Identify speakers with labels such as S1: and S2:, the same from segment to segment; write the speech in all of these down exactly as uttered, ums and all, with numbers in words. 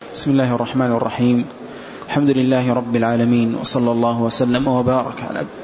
S1: بسم الله الرحمن الرحيم. الحمد لله رب العالمين، وصلى الله وسلم وبارك على عبده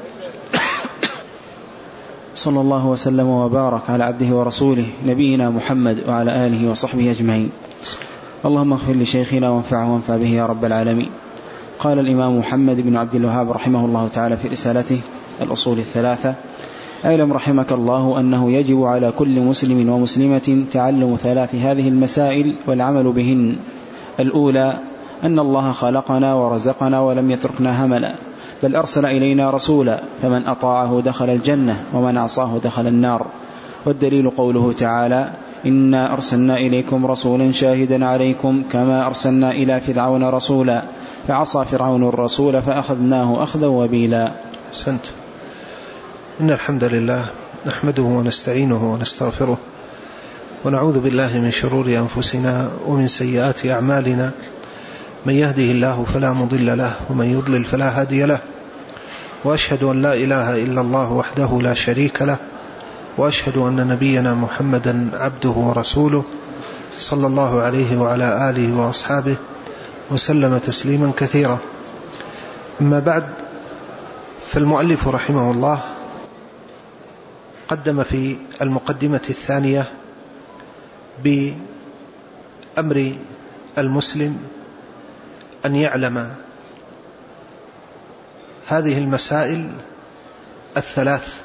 S1: صلى الله وسلم وبارك على عبده ورسوله نبينا محمد وعلى آله وصحبه أجمعين. اللهم اغفر لشيخنا وانفعه وانفع به يا رب العالمين. قال الإمام محمد بن عبد الوهاب رحمه الله تعالى في رسالته الأصول الثلاثة: أعلم رحمك الله أنه يجب على كل مسلم ومسلمة تعلم ثلاث هذه المسائل والعمل بهن. الأولى أن الله خلقنا ورزقنا ولم يتركنا هملا، بل أرسل إلينا رسولا، فمن أطاعه دخل الجنة ومن عصاه دخل النار. والدليل قوله تعالى: إنا أرسلنا إليكم رسولا شاهدا عليكم كما أرسلنا إلى فرعون رسولا فعصى فرعون الرسول فأخذناه أخذا وبيلا.
S2: أحسنت. إن الحمد لله نحمده ونستعينه ونستغفره ونعوذ بالله من شرور أنفسنا ومن سيئات أعمالنا، من يهده الله فلا مضل له ومن يضلل فلا هادي له، وأشهد أن لا إله إلا الله وحده لا شريك له، وأشهد أن نبينا محمدا عبده ورسوله صلى الله عليه وعلى آله وأصحابه وسلم تسليما كثيرا. أما بعد، فالمؤلف رحمه الله قدم في المقدمة الثانية بأمر المسلم أن يعلم هذه المسائل الثلاث،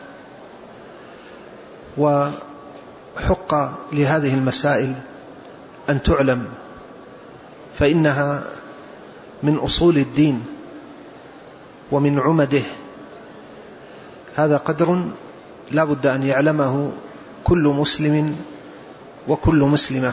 S2: وحق لهذه المسائل أن تعلم، فإنها من أصول الدين ومن عمده. هذا قدر لا بد أن يعلمه كل مسلم وكل مسلمة.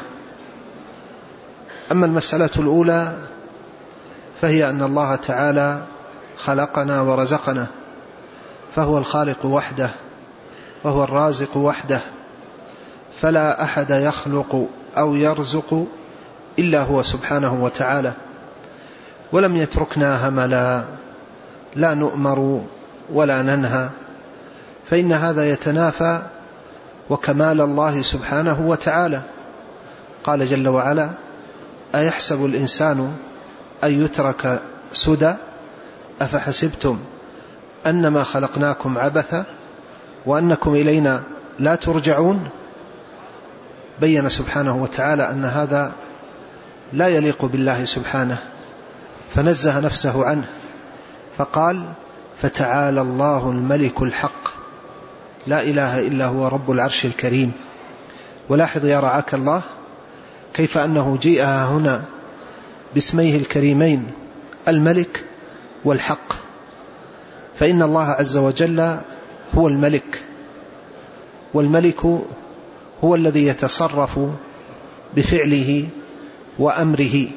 S2: أما المسألة الأولى فهي أن الله تعالى خلقنا ورزقنا، فهو الخالق وحده وهو الرازق وحده، فلا أحد يخلق أو يرزق إلا هو سبحانه وتعالى، ولم يتركنا هملا، لا نؤمر ولا ننهى، فإن هذا يتنافى وكمال الله سبحانه وتعالى. قال جل وعلا: أيحسب الإنسان أن يترك سدى أفحسبتم أنما خلقناكم عبثا وأنكم إلينا لا ترجعون. بين سبحانه وتعالى أن هذا لا يليق بالله سبحانه، فنزه نفسه عنه، فقال: فتعالى الله الملك الحق لا إله إلا هو رب العرش الكريم. ولاحظ يا رعاك الله كيف أنه جيء هنا باسميه الكريمين الملك والحق، فإن الله عز وجل هو الملك، والملك هو الذي يتصرف بفعله وأمره،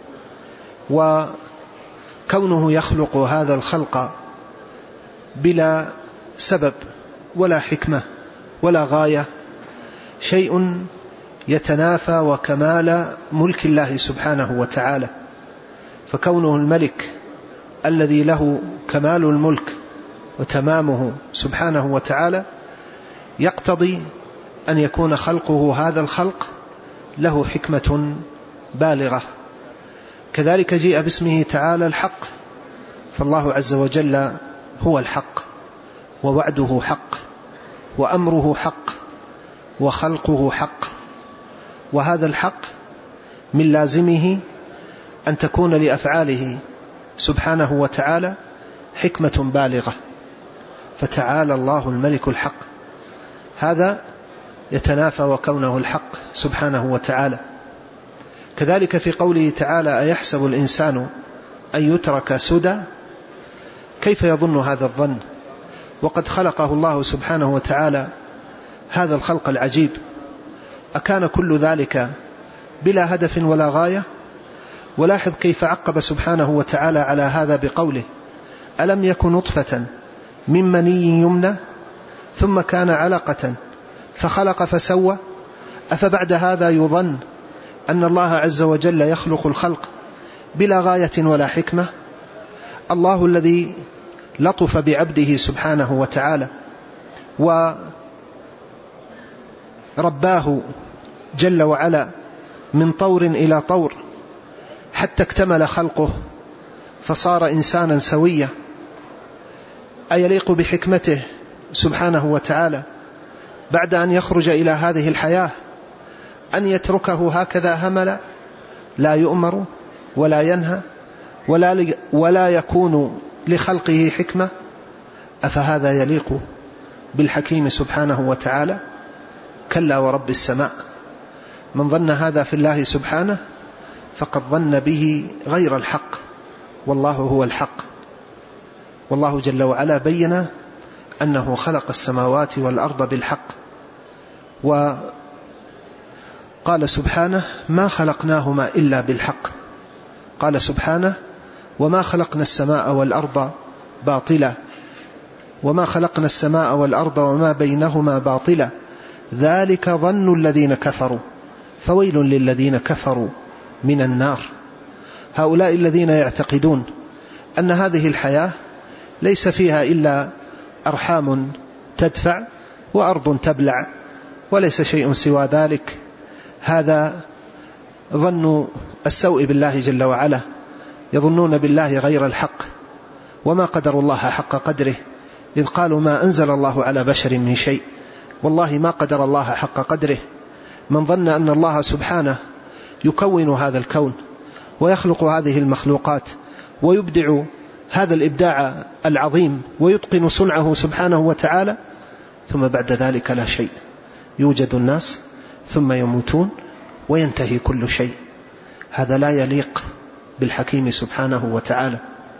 S2: وكونه يخلق هذا الخلق بلا سبب ولا حكمة ولا غاية شيء يتنافى وكمال ملك الله سبحانه وتعالى. فكونه الملك الذي له كمال الملك وتمامه سبحانه وتعالى يقتضي أن يكون خلقه هذا الخلق له حكمة بالغة. كذلك جاء باسمه تعالى الحق، فالله عز وجل هو الحق، ووعده حق، وأمره حق، وخلقه حق، وهذا الحق من لازمه أن تكون لأفعاله سبحانه وتعالى حكمة بالغة. فتعالى الله الملك الحق، هذا يتنافى وكونه الحق سبحانه وتعالى. كذلك في قوله تعالى: أيحسب الإنسان أن يترك سدى، كيف يظن هذا الظن وقد خلقه الله سبحانه وتعالى هذا الخلق العجيب؟ أكان كل ذلك بلا هدف ولا غاية؟ ولاحظ كيف عقب سبحانه وتعالى على هذا بقوله: ألم يكن نطفة من مني يمنى ثم كان علقة فخلق فسوى. أفبعد هذا يظن أن الله عز وجل يخلق الخلق بلا غاية ولا حكمة؟ الله الذي لطف بعبده سبحانه وتعالى ورباه جل وعلا من طور إلى طور، حتى اكتمل خلقه فصار إنسانا سويا، أيليق بحكمته سبحانه وتعالى بعد أن يخرج إلى هذه الحياة أن يتركه هكذا هملا لا يؤمر ولا ينهى ولا, ولا يكون لخلقه حكمة؟ أفهذا يليق بالحكيم سبحانه وتعالى؟ كلا ورب السماء. من ظن هذا في الله سبحانه فقد ظن به غير الحق، والله هو الحق. والله جل وعلا بين أنه خلق السماوات والأرض بالحق، وقال سبحانه ما خلقناهما إلا بالحق. قال سبحانه وما خلقنا السماء والأرض باطلا وما خلقنا السماء والأرض وما بينهما باطلا ذلك ظن الذين كفروا فويل للذين كفروا من النار. هؤلاء الذين يعتقدون أن هذه الحياة ليس فيها إلا أرحام تدفع وأرض تبلع وليس شيء سوى ذلك، هذا ظن السوء بالله جل وعلا، يظنون بالله غير الحق، وما قدر الله حق قدره إذ قالوا ما أنزل الله على بشر من شيء. والله ما قدر الله حق قدره. من ظن أن الله سبحانه يكون هذا الكون ويخلق هذه المخلوقات ويبدع هذا الإبداع العظيم ويتقن صنعه سبحانه وتعالى، ثم بعد ذلك لا شيء، يوجد الناس ثم يموتون وينتهي كل شيء، هذا لا يليق بالحكيم سبحانه وتعالى.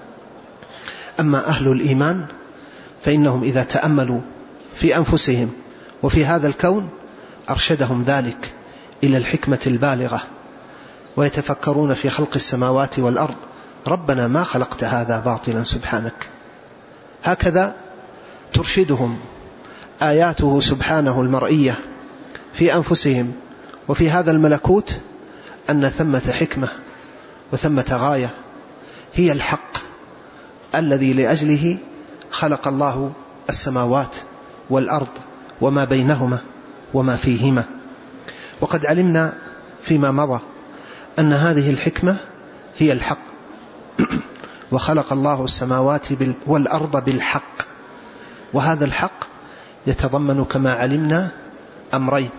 S2: أما أهل الإيمان فإنهم إذا تأملوا في أنفسهم وفي هذا الكون أرشدهم ذلك إلى الحكمة البالغة، ويتفكرون في خلق السماوات والأرض، ربنا ما خلقت هذا باطلا سبحانك. هكذا ترشدهم آياته سبحانه المرئية في أنفسهم وفي هذا الملكوت أن ثمة حكمة وثمة غاية هي الحق الذي لأجله خلق الله السماوات والأرض وما بينهما وما فيهما. وقد علمنا فيما مضى أن هذه الحكمة هي الحق، وخلق الله السماوات والأرض بالحق، وهذا الحق يتضمن كما علمنا أمرين،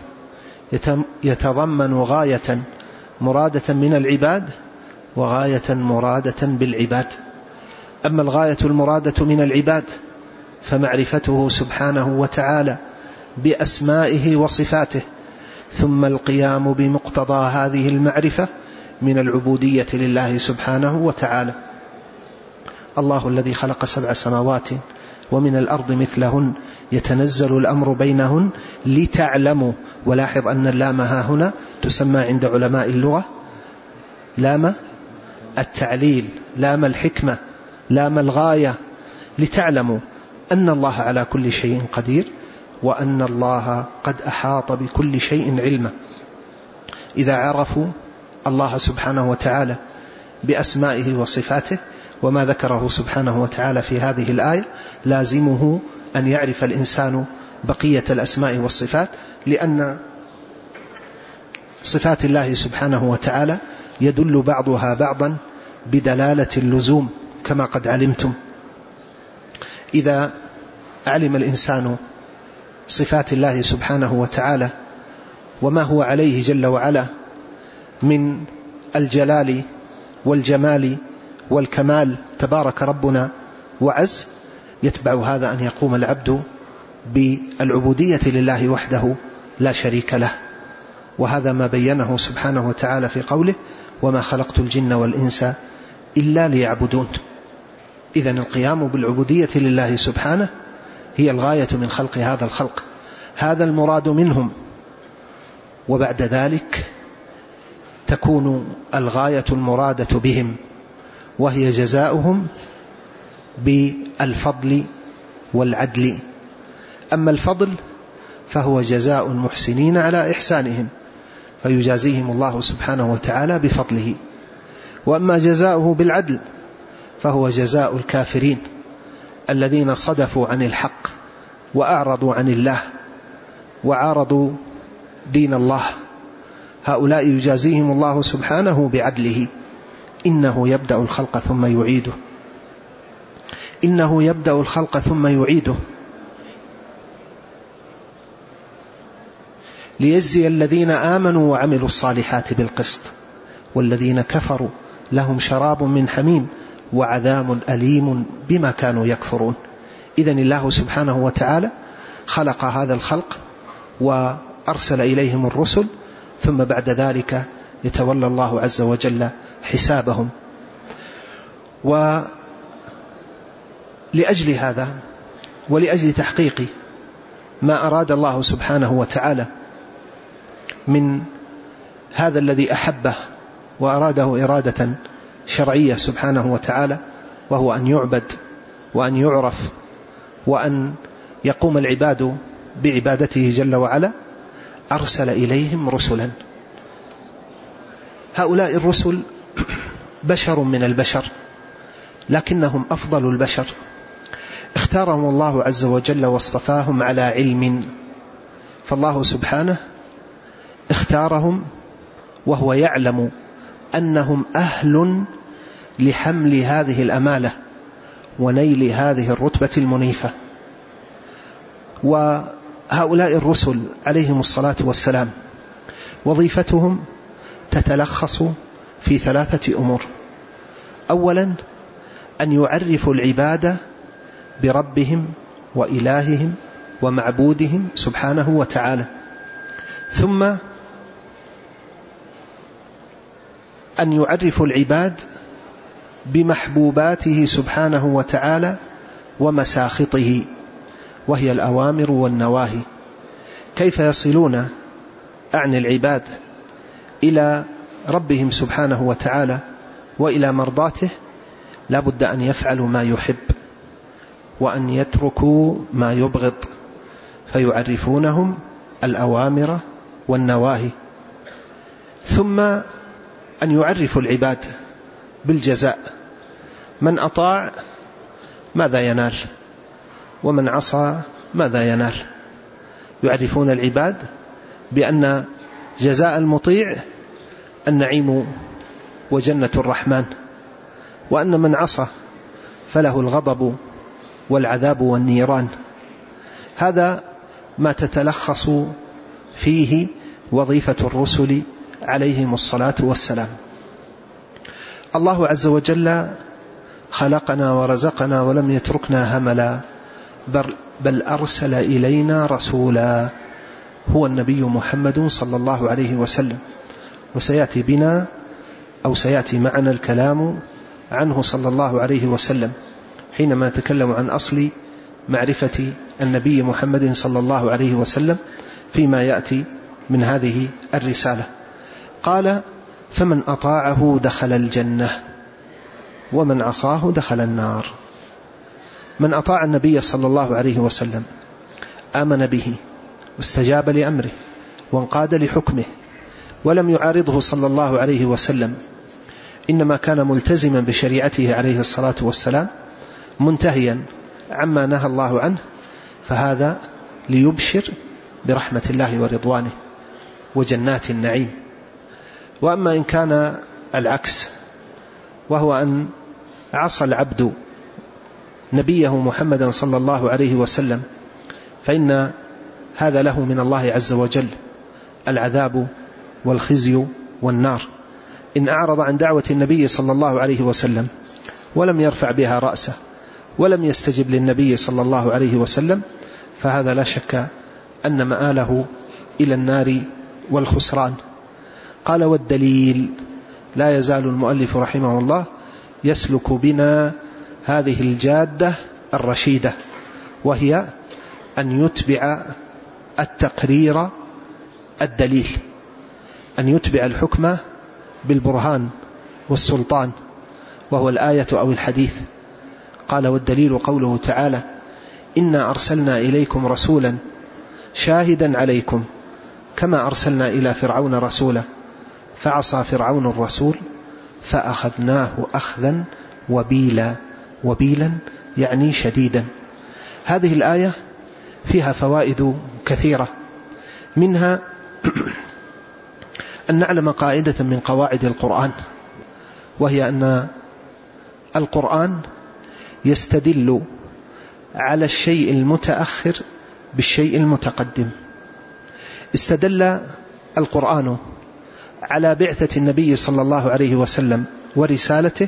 S2: يتضمن غاية مرادة من العباد وغاية مرادة بالعباد. أما الغاية المرادة من العباد فمعرفته سبحانه وتعالى بأسمائه وصفاته، ثم القيام بمقتضى هذه المعرفة من العبودية لله سبحانه وتعالى. الله الذي خلق سبع سماوات ومن الأرض مثلهن يتنزل الأمر بينهن لتعلموا، ولاحظ أن اللام ها هنا تسمى عند علماء اللغة لام التعليل، لام الحكمة، لام الغاية، لتعلموا أن الله على كل شيء قدير وأن الله قد أحاط بكل شيء علما. إذا عرفوا الله سبحانه وتعالى بأسمائه وصفاته وما ذكره سبحانه وتعالى في هذه الآية لازمه أن يعرف الإنسان بقية الأسماء والصفات، لأن صفات الله سبحانه وتعالى يدل بعضها بعضا بدلالة اللزوم كما قد علمتم. إذا علم الإنسان صفات الله سبحانه وتعالى وما هو عليه جل وعلا من الجلال والجمال والكمال تبارك ربنا وعز، يتبع هذا أن يقوم العبد بالعبودية لله وحده لا شريك له، وهذا ما بينه سبحانه وتعالى في قوله وما خلقت الجن والإنس إلا ليعبدون. إذن القيام بالعبودية لله سبحانه هي الغاية من خلق هذا الخلق، هذا المراد منهم، وبعد ذلك تكون الغاية المرادة بهم وهي جزاؤهم بالفضل والعدل. أما الفضل فهو جزاء المحسنين على إحسانهم فيجازيهم الله سبحانه وتعالى بفضله، وأما جزاؤه بالعدل فهو جزاء الكافرين الذين صدفوا عن الحق وأعرضوا عن الله وعارضوا دين الله، هؤلاء يجازيهم الله سبحانه بعدله إنه يبدأ الخلق ثم يعيده إنه يبدأ الخلق ثم يعيده ليجزي الذين آمنوا وعملوا الصالحات بالقسط والذين كفروا لهم شراب من حميم وعذاب أليم بما كانوا يكفرون. إذن الله سبحانه وتعالى خلق هذا الخلق وأرسل إليهم الرسل، ثم بعد ذلك يتولى الله عز وجل حسابهم. ولأجل هذا ولأجل تحقيق ما أراد الله سبحانه وتعالى من هذا الذي أحبه وأراده إرادة شرعية سبحانه وتعالى، وهو أن يعبد وأن يعرف وأن يقوم العباد بعبادته جل وعلا، أرسل إليهم رسلا. هؤلاء الرسل بشر من البشر، لكنهم أفضل البشر، اختارهم الله عز وجل واصطفاهم على علم. فالله سبحانه اختارهم وهو يعلم أنهم أهل لحمل هذه الأمالة ونيل هذه الرتبة المنيفة. وهؤلاء الرسل عليهم الصلاة والسلام وظيفتهم تتلخص في ثلاثة أمور. أولا أن يعرفوا العباد بربهم وإلههم ومعبودهم سبحانه وتعالى، ثم أن يعرفوا العباد بمحبوباته سبحانه وتعالى ومساخطه، وهي الأوامر والنواهي. كيف يصلون أعني العباد إلى ربهم سبحانه وتعالى وإلى مرضاته؟ لا بد أن يفعلوا ما يحب وأن يتركوا ما يبغض، فيعرفونهم الأوامر والنواهي. ثم أن يعرفوا العباد بالجزاء، من أطاع ماذا ينال ومن عصى ماذا ينال. يعرفون العباد بأن جزاء المطيع النعيم وجنة الرحمن، وأن من عصى فله الغضب والعذاب والنيران. هذا ما تتلخص فيه وظيفة الرسل عليهم الصلاة والسلام. الله عز وجل خلقنا ورزقنا ولم يتركنا هملا، بل أرسل إلينا رسولا هو النبي محمد صلى الله عليه وسلم. وسيأتي بنا أو سيأتي معنا الكلام عنه صلى الله عليه وسلم حينما نتكلم عن أصل معرفة النبي محمد صلى الله عليه وسلم فيما يأتي من هذه الرسالة. قال: فمن أطاعه دخل الجنة ومن عصاه دخل النار. من أطاع النبي صلى الله عليه وسلم آمن به واستجاب لأمره وانقاد لحكمه ولم يعارضه صلى الله عليه وسلم، إنما كان ملتزما بشريعته عليه الصلاة والسلام منتهيا عما نهى الله عنه، فهذا ليبشر برحمة الله ورضوانه وجنات النعيم. وأما إن كان العكس، وهو أن عصى العبد نبيه محمدا صلى الله عليه وسلم، فإن هذا له من الله عز وجل العذاب والخزي والنار. إن أعرض عن دعوة النبي صلى الله عليه وسلم ولم يرفع بها رأسه ولم يستجب للنبي صلى الله عليه وسلم، فهذا لا شك أن مآله إلى النار والخسران. قال: والدليل. لا يزال المؤلف رحمه الله يسلك بنا هذه الجادة الرشيدة، وهي أن يتبع التقرير الدليل، أن يتبع الحكم بالبرهان والسلطان، وهو الآية أو الحديث. قال: والدليل قوله تعالى: إنا أرسلنا إليكم رسولا شاهدا عليكم كما أرسلنا إلى فرعون رسولا فعصى فرعون الرسول فأخذناه أخذا وبيلا. وبيلا يعني شديدا. هذه الآية فيها فوائد كثيرة، منها أن نعلم قاعدة من قواعد القرآن، وهي أن القرآن يستدل على الشيء المتأخر بالشيء المتقدم. استدل القرآن على بعثة النبي صلى الله عليه وسلم ورسالته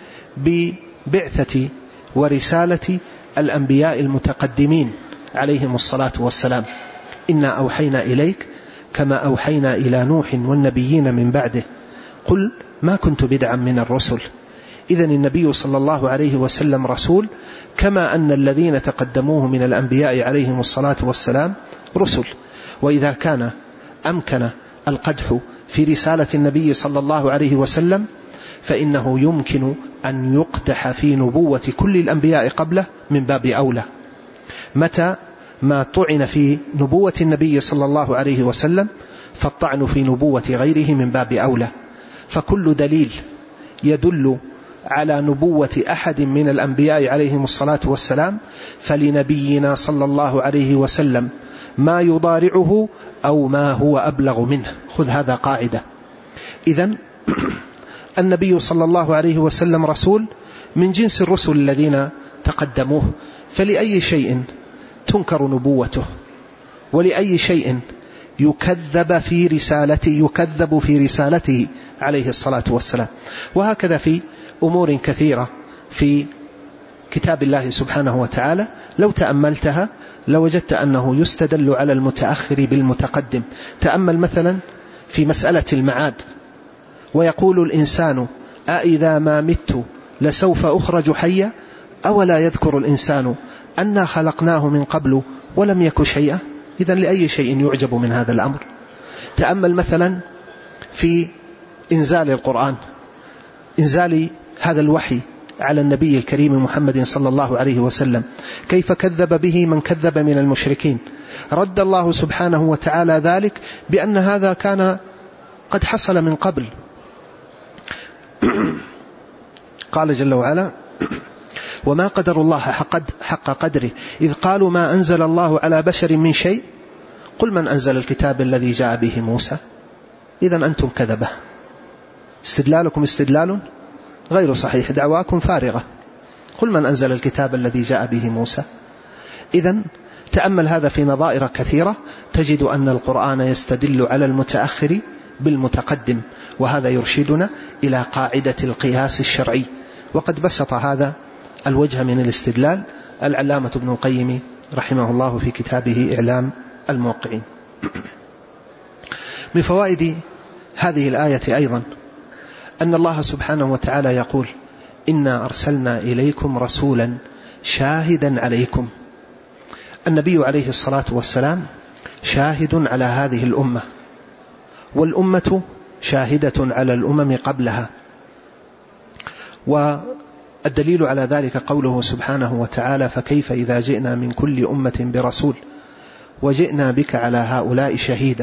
S2: ببعثة ورسالة الأنبياء المتقدمين عليهم الصلاة والسلام. إنا أوحينا إليك كما أوحينا إلى نوح والنبيين من بعده قل ما كنت بدعا من الرسل. إذن النبي صلى الله عليه وسلم رسول، كما أن الذين تقدموه من الأنبياء عليهم الصلاة والسلام رسل. وإذا كان أمكن القدح في رسالة النبي صلى الله عليه وسلم فإنه يمكن أن يقدح في نبوة كل الأنبياء قبله من باب أولى. متى ما طعن في نبوة النبي صلى الله عليه وسلم فالطعن في نبوة غيره من باب أولى. فكل دليل يدل على نبوة أحد من الأنبياء عليهم الصلاة والسلام فلنبينا صلى الله عليه وسلم ما يضارعه أو ما هو أبلغ منه. خذ هذا قاعدة. إذن النبي صلى الله عليه وسلم رسول من جنس الرسل الذين تقدموه، فلأي شيء تنكر نبوته ولأي شيء يكذب في رسالته يكذب في رسالته عليه الصلاة والسلام. وهكذا في أمور كثيرة في كتاب الله سبحانه وتعالى لو تأملتها لوجدت أنه يستدل على المتأخر بالمتقدم. تأمل مثلا في مسألة المعاد، ويقول الإنسان أإذا ما مت لسوف أخرج حيا أولا يذكر الإنسان أنا خلقناه من قبل ولم يك شيئا. إذن لأي شيء يعجب من هذا الأمر. تأمل مثلا في إنزال القرآن، إنزال هذا الوحي على النبي الكريم محمد صلى الله عليه وسلم، كيف كذب به من كذب من المشركين. رد الله سبحانه وتعالى ذلك بأن هذا كان قد حصل من قبل. قال جل وعلا وما قدر الله حق قدره إذ قالوا ما أنزل الله على بشر من شيء قل من أنزل الكتاب الذي جاء به موسى. إذن أنتم كذبة، استدلالكم استدلال غير صحيح، دعواكم فارغة. قل من أنزل الكتاب الذي جاء به موسى. إذن تأمل هذا في نظائر كثيرة تجد أن القرآن يستدل على المتأخر بالمتقدم، وهذا يرشدنا إلى قاعدة القياس الشرعي. وقد بسط هذا الوجه من الاستدلال العلامة ابن القيم رحمه الله في كتابه إعلام الموقعين. من فوائد هذه الآية أيضا أن الله سبحانه وتعالى يقول إنا أرسلنا إليكم رسولا شاهدا عليكم. النبي عليه الصلاة والسلام شاهد على هذه الأمة، والأمة شاهدة على الأمم قبلها. والدليل على ذلك قوله سبحانه وتعالى فكيف إذا جئنا من كل أمة برسول وجئنا بك على هؤلاء شهيدا.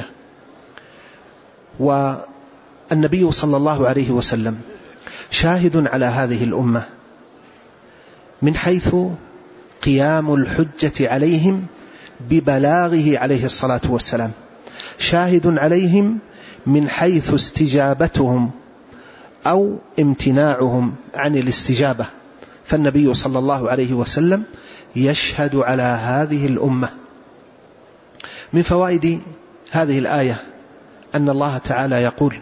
S2: والنبي صلى الله عليه وسلم شاهد على هذه الأمة من حيث قيام الحجة عليهم ببلاغه عليه الصلاة والسلام، شاهد عليهم من حيث استجابتهم أو امتناعهم عن الاستجابة. فالنبي صلى الله عليه وسلم يشهد على هذه الأمة. من فوائد هذه الآية أن الله تعالى يقول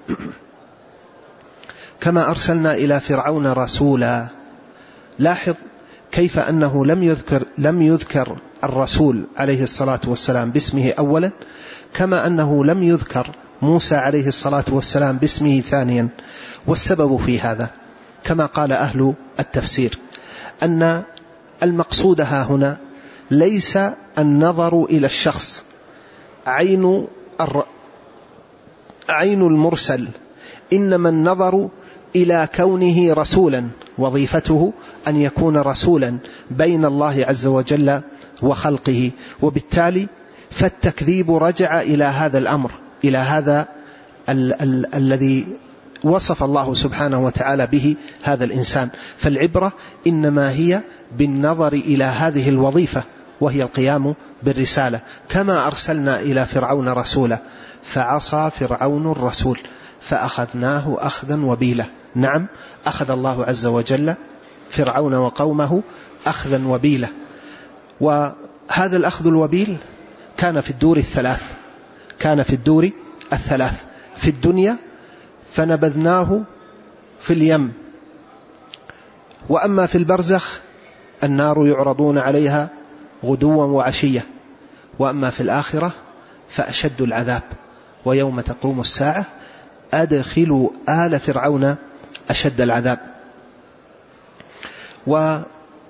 S2: كما أرسلنا إلى فرعون رسولا. لاحظ كيف أنه لم يذكر, لم يذكر الرسول عليه الصلاة والسلام باسمه أولا، كما أنه لم يذكر موسى عليه الصلاة والسلام باسمه ثانيا. والسبب في هذا كما قال أهل التفسير أن المقصود ها هنا ليس النظر إلى الشخص عين الر... عين المرسل، إنما النظر إلى كونه رسولا، وظيفته أن يكون رسولا بين الله عز وجل وخلقه. وبالتالي فالتكذيب رجع إلى هذا الأمر، إلى هذا ال- ال- الذي وصف الله سبحانه وتعالى به هذا الإنسان. فالعبرة إنما هي بالنظر إلى هذه الوظيفة وهي القيام بالرسالة. كما أرسلنا إلى فرعون رسولا فعصى فرعون الرسول. فأخذناه أخذا وبيلا. نعم، أخذ الله عز وجل فرعون وقومه أخذا وبيلا، وهذا الأخذ الوبيل كان في الدور الثلاث، كان في الدور الثلاث في الدنيا فنبذناه في اليم، وأما في البرزخ النار يعرضون عليها غدوا وعشية، وأما في الآخرة فأشد العذاب، ويوم تقوم الساعة أدخلوا آل فرعون أشد العذاب. ومن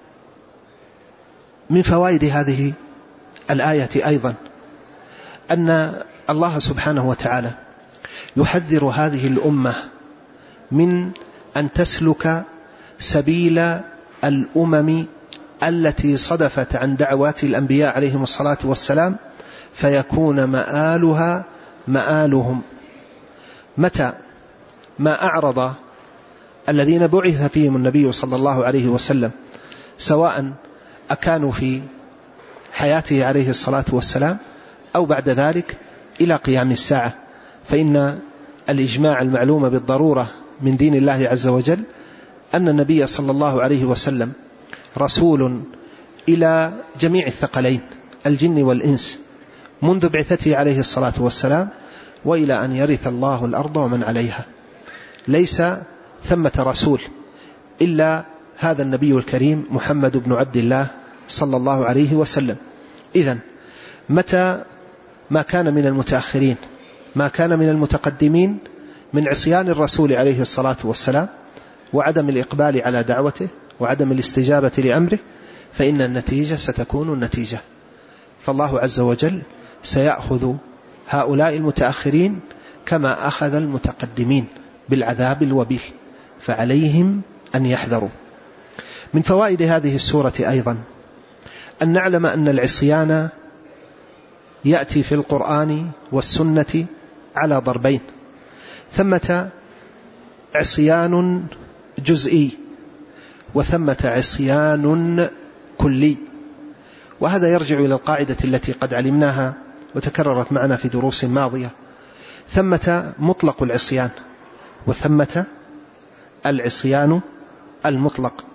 S2: فوائد هذه الآية أيضا أن الله سبحانه وتعالى يحذر هذه الأمة من أن تسلك سبيل الأمم التي صدفت عن دعوات الأنبياء عليهم الصلاة والسلام فيكون مآلها مآلهم. متى ما أعرض الذين بعث فيهم النبي صلى الله عليه وسلم، سواء أكانوا في حياته عليه الصلاة والسلام أو بعد ذلك إلى قيام الساعة، فإن الإجماع المعلوم بالضرورة من دين الله عز وجل أن النبي صلى الله عليه وسلم رسول إلى جميع الثقلين الجن والإنس منذ بعثته عليه الصلاة والسلام وإلى أن يرث الله الأرض ومن عليها. ليس ثمة رسول إلا هذا النبي الكريم محمد بن عبد الله صلى الله عليه وسلم. إذن متى ما كان من المتأخرين ما كان من المتقدمين من عصيان الرسول عليه الصلاة والسلام وعدم الإقبال على دعوته وعدم الاستجابة لأمره، فإن النتيجة ستكون النتيجة. فالله عز وجل سيأخذ هؤلاء المتأخرين كما أخذ المتقدمين بالعذاب الوبيل، فعليهم أن يحذروا. من فوائد هذه السورة أيضا أن نعلم أن العصيان يأتي في القرآن والسنة على ضربين، ثمة عصيان جزئي وثمة عصيان كلي، وهذا يرجع إلى القاعدة التي قد علمناها وتكررت معنا في دروس ماضية. ثمة مطلق العصيان وثمة العصيان المطلق.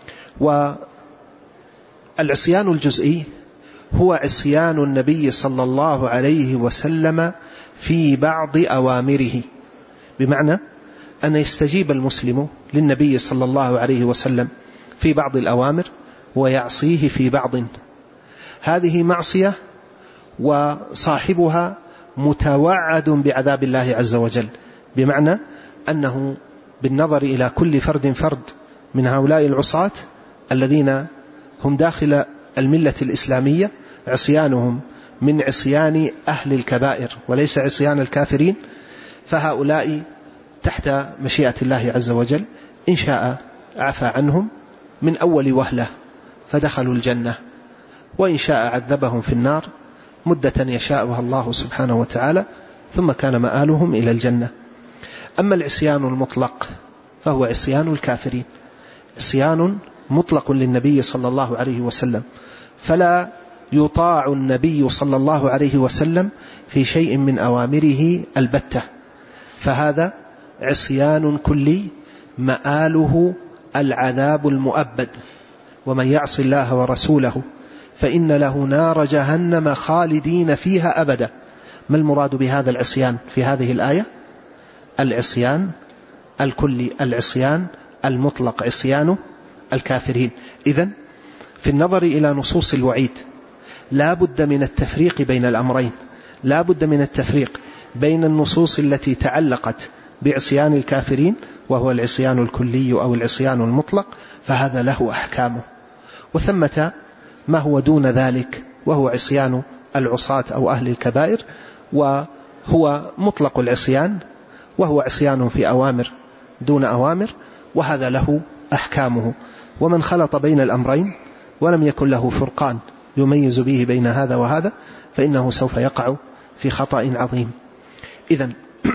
S2: والعصيان الجزئي هو عصيان النبي صلى الله عليه وسلم في بعض أوامره، بمعنى أن يستجيب المسلم للنبي صلى الله عليه وسلم في بعض الأوامر ويعصيه في بعض. هذه معصية وصاحبها متوعد بعذاب الله عز وجل، بمعنى أنه بالنظر إلى كل فرد فرد من هؤلاء العصاة الذين هم داخل الملة الإسلامية عصيانهم من عصيان أهل الكبائر وليس عصيان الكافرين، فهؤلاء تحت مشيئة الله عز وجل إن شاء عفى عنهم من أول وهلة فدخلوا الجنة، وإن شاء عذبهم في النار مدة يشاءها الله سبحانه وتعالى ثم كان مآلهم إلى الجنة. أما العصيان المطلق فهو عصيان الكافرين، عصيان مطلق للنبي صلى الله عليه وسلم، فلا يطاع النبي صلى الله عليه وسلم في شيء من أوامره البتة، فهذا عصيان كلي مآله العذاب المؤبد. ومن يعص الله ورسوله فإن له نار جهنم خالدين فيها أبدا. ما المراد بهذا العصيان في هذه الآية؟ العصيان الكلي، العصيان المطلق، عصيان الكافرين. إذن في النظر إلى نصوص الوعيد لا بد من التفريق بين الأمرين، لا بد من التفريق بين النصوص التي تعلقت بعصيان الكافرين وهو العصيان الكلي أو العصيان المطلق، فهذا له أحكامه، وثمة ما هو دون ذلك وهو عصيان العصاة أو أهل الكبائر، وهو مطلق العصيان وهو عصيان في أوامر دون أوامر، وهذا له أحكامه. ومن خلط بين الأمرين ولم يكن له فرقان يميز به بين هذا وهذا فإنه سوف يقع في خطأ عظيم. إذن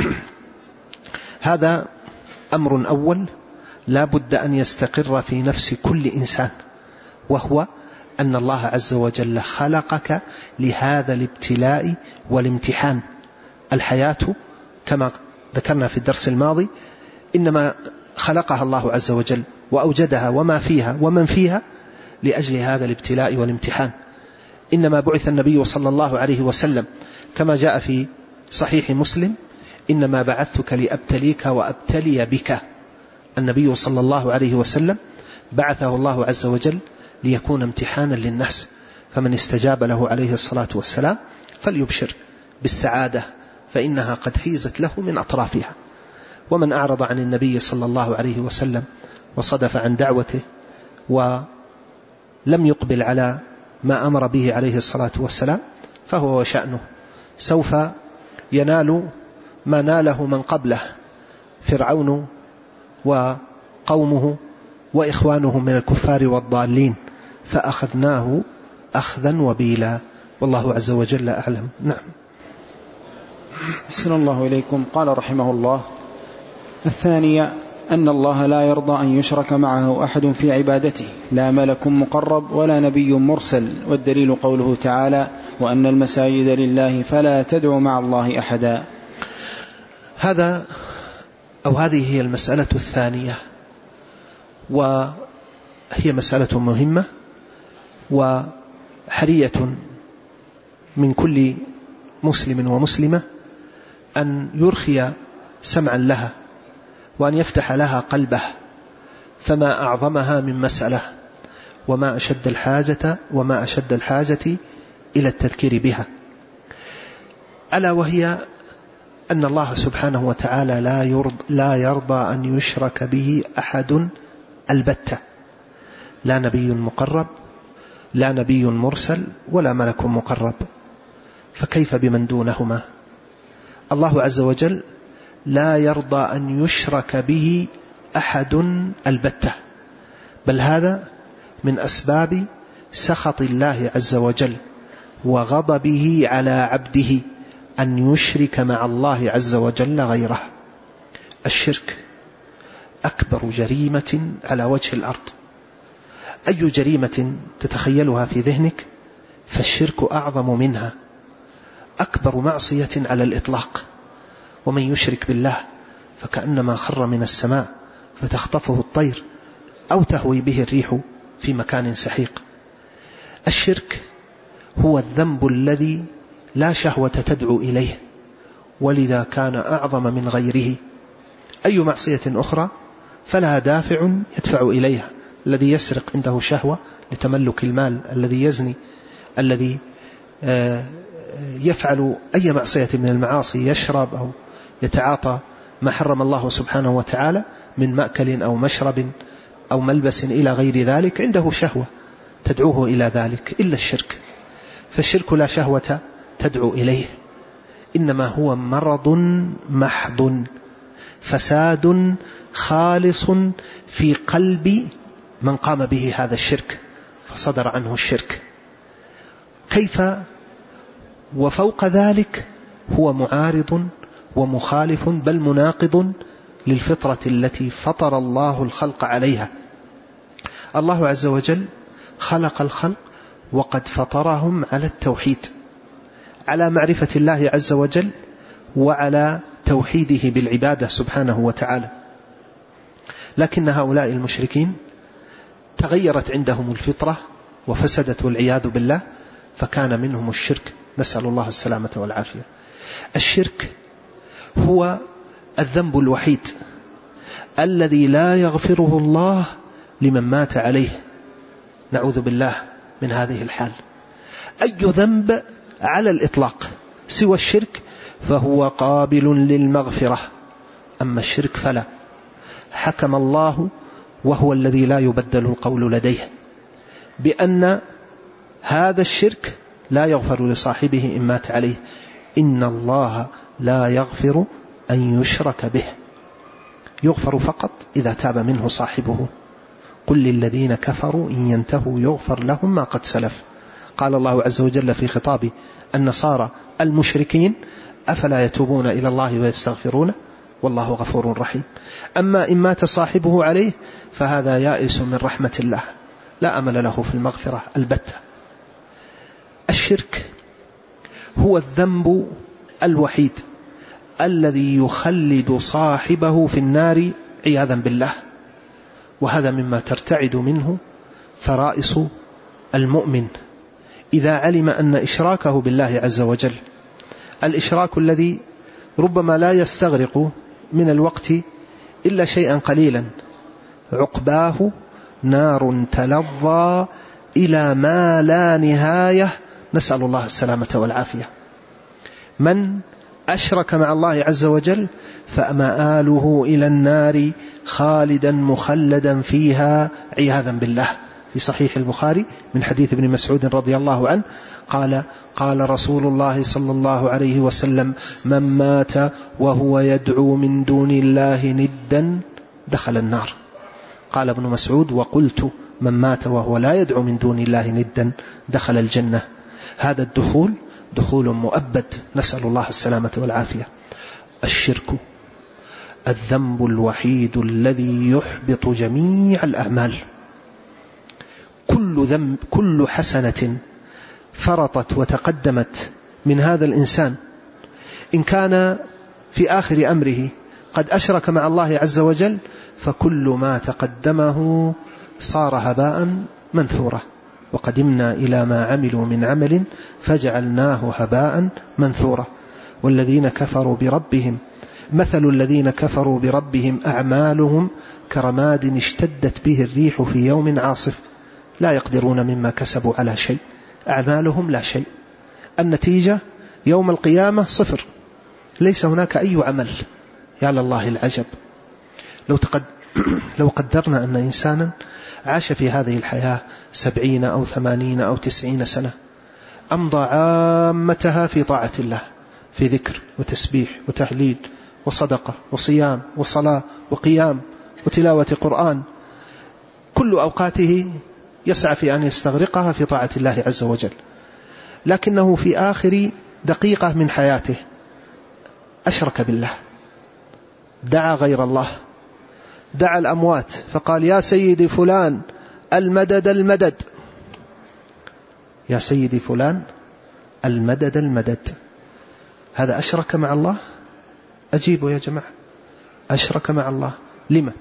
S2: هذا أمر أول لا بد أن يستقر في نفس كل إنسان، وهو أن الله عز وجل خلقك لهذا الابتلاء والامتحان. الحياة كما ذكرنا في الدرس الماضي إنما خلقها الله عز وجل وأوجدها وما فيها ومن فيها لأجل هذا الابتلاء والامتحان. إنما بعث النبي صلى الله عليه وسلم كما جاء في صحيح مسلم: إنما بعثتك لأبتليك وأبتلي بك. النبي صلى الله عليه وسلم بعثه الله عز وجل ليكون امتحانا للناس، فمن استجاب له عليه الصلاة والسلام فليبشر بالسعادة فإنها قد حيزت له من أطرافها، ومن أعرض عن النبي صلى الله عليه وسلم وصدف عن دعوته ولم يقبل على ما أمر به عليه الصلاة والسلام فهو وشأنه سوف ينال ما ناله من قبله، فرعون وقومه وإخوانه من الكفار والضالين، فأخذناه أخذا وبيلا، والله عز وجل أعلم. نعم.
S1: أحسن الله إليكم. قال رحمه الله: الثانية أن الله لا يرضى أن يشرك معه أحد في عبادته، لا ملك مقرب ولا نبي مرسل، والدليل قوله تعالى: وأن المساجد لله فلا تدعوا مع الله أحدا.
S2: هذا أو هذه هي المسألة الثانية، وهي مسألة مهمة وحرية من كل مسلم ومسلمة أن يرخي سمعا لها وأن يفتح لها قلبه، فما أعظمها من مسألة، وما أشد الحاجة وما أشد الحاجة إلى التذكير بها، ألا وهي أن الله سبحانه وتعالى لا يرضى, لا يرضى أن يشرك به أحد البتة، لا نبي مقرب لا نبي مرسل ولا ملك مقرب، فكيف بمن دونهما؟ الله عز وجل لا يرضى أن يشرك به أحد البتة، بل هذا من أسباب سخط الله عز وجل وغضبه على عبده أن يشرك مع الله عز وجل غيره. الشرك أكبر جريمة على وجه الأرض، أي جريمة تتخيلها في ذهنك فالشرك أعظم منها، أكبر معصية على الإطلاق. ومن يشرك بالله فكأنما خر من السماء فتخطفه الطير أو تهوي به الريح في مكان سحيق. الشرك هو الذنب الذي لا شهوة تدعو إليه، ولذا كان أعظم من غيره. أي معصية أخرى فلها دافع يدفع إليها، الذي يسرق عنده شهوة لتملك المال، الذي يزني، الذي يفعل أي معصية من المعاصي، يشرب أو يتعاطى ما حرم الله سبحانه وتعالى من مأكل أو مشرب أو ملبس إلى غير ذلك، عنده شهوة تدعوه إلى ذلك، إلا الشرك. فالشرك لا شهوة تدعو إليه، إنما هو مرض محض، فساد خالص في قلب من قام به هذا الشرك فصدر عنه الشرك. كيف وفوق ذلك هو معارض ومخالف بل مناقض للفطرة التي فطر الله الخلق عليها. الله عز وجل خلق الخلق وقد فطرهم على التوحيد، على معرفة الله عز وجل وعلى توحيده بالعبادة سبحانه وتعالى. لكن هؤلاء المشركين تغيرت عندهم الفطرة وفسدت والعياذ بالله، فكان منهم الشرك، نسأل الله السلامة والعافية. الشرك هو الذنب الوحيد الذي لا يغفره الله لمن مات عليه، نعوذ بالله من هذه الحال. أي ذنب على الإطلاق سوى الشرك فهو قابل للمغفرة، أما الشرك فلا. حكم الله وهو الذي لا يبدل القول لديه بأن هذا الشرك لا يغفر لصاحبه إن مات عليه، إن الله لا يغفر أن يشرك به، يغفر فقط إذا تاب منه صاحبه. قل للذين كفروا إن ينتهوا يغفر لهم ما قد سلف. قال الله عز وجل في خطاب النصارى المشركين: أفلا يتوبون إلى الله ويستغفرونه والله غفور رحيم. أما إن مات صاحبه عليه فهذا يائس من رحمة الله، لا أمل له في المغفرة البتة. الشرك هو الذنب الوحيد الذي يخلد صاحبه في النار عياذا بالله. وهذا مما ترتعد منه فرائص المؤمن إذا علم أن إشراكه بالله عز وجل، الإشراك الذي ربما لا يستغرق من الوقت إلا شيئا قليلا، عقباه نار تلظى إلى ما لا نهاية، نسأل الله السلامة والعافية. من أشرك مع الله عز وجل فمآله إلى النار خالدا مخلدا فيها عياذا بالله. في صحيح البخاري من حديث ابن مسعود رضي الله عنه قال قال رسول الله صلى الله عليه وسلم: من مات وهو يدعو من دون الله ندا دخل النار. قال ابن مسعود: وقلت من مات وهو لا يدعو من دون الله ندا دخل الجنة. هذا الدخول دخول مؤبد، نسأل الله السلامة والعافية. الشرك الذنب الوحيد الذي يحبط جميع الأعمال. كل ذنب، كل حسنة فرطت وتقدمت من هذا الإنسان إن كان في آخر أمره قد أشرك مع الله عز وجل، فكل ما تقدمه صار هباء منثورا. وقدمنا إلى ما عملوا من عمل فجعلناه هباء منثورا. والذين كفروا بربهم مثل الذين كفروا بربهم أعمالهم كرماد اشتدت به الريح في يوم عاصف لا يقدرون مما كسبوا على شيء. أعمالهم لا شيء، النتيجة يوم القيامة صفر، ليس هناك أي عمل. يا لله العجب. لو, تقد... لو قدرنا أن إنسانا عاش في هذه الحياة سبعين أو ثمانين أو تسعين سنة، أمضى عامتها في طاعة الله، في ذكر وتسبيح وتهليل وصدقة وصيام وصلاة وقيام وتلاوة قرآن، كل أوقاته يسعى في أن يستغرقها في طاعة الله عز وجل، لكنه في آخر دقيقة من حياته أشرك بالله، دعا غير الله، دعا الأموات فقال: يا سيدي فلان المدد المدد، يا سيدي فلان المدد المدد. هذا أشرك مع الله؟ أجيبوا يا جماعة، أشرك مع الله. لما؟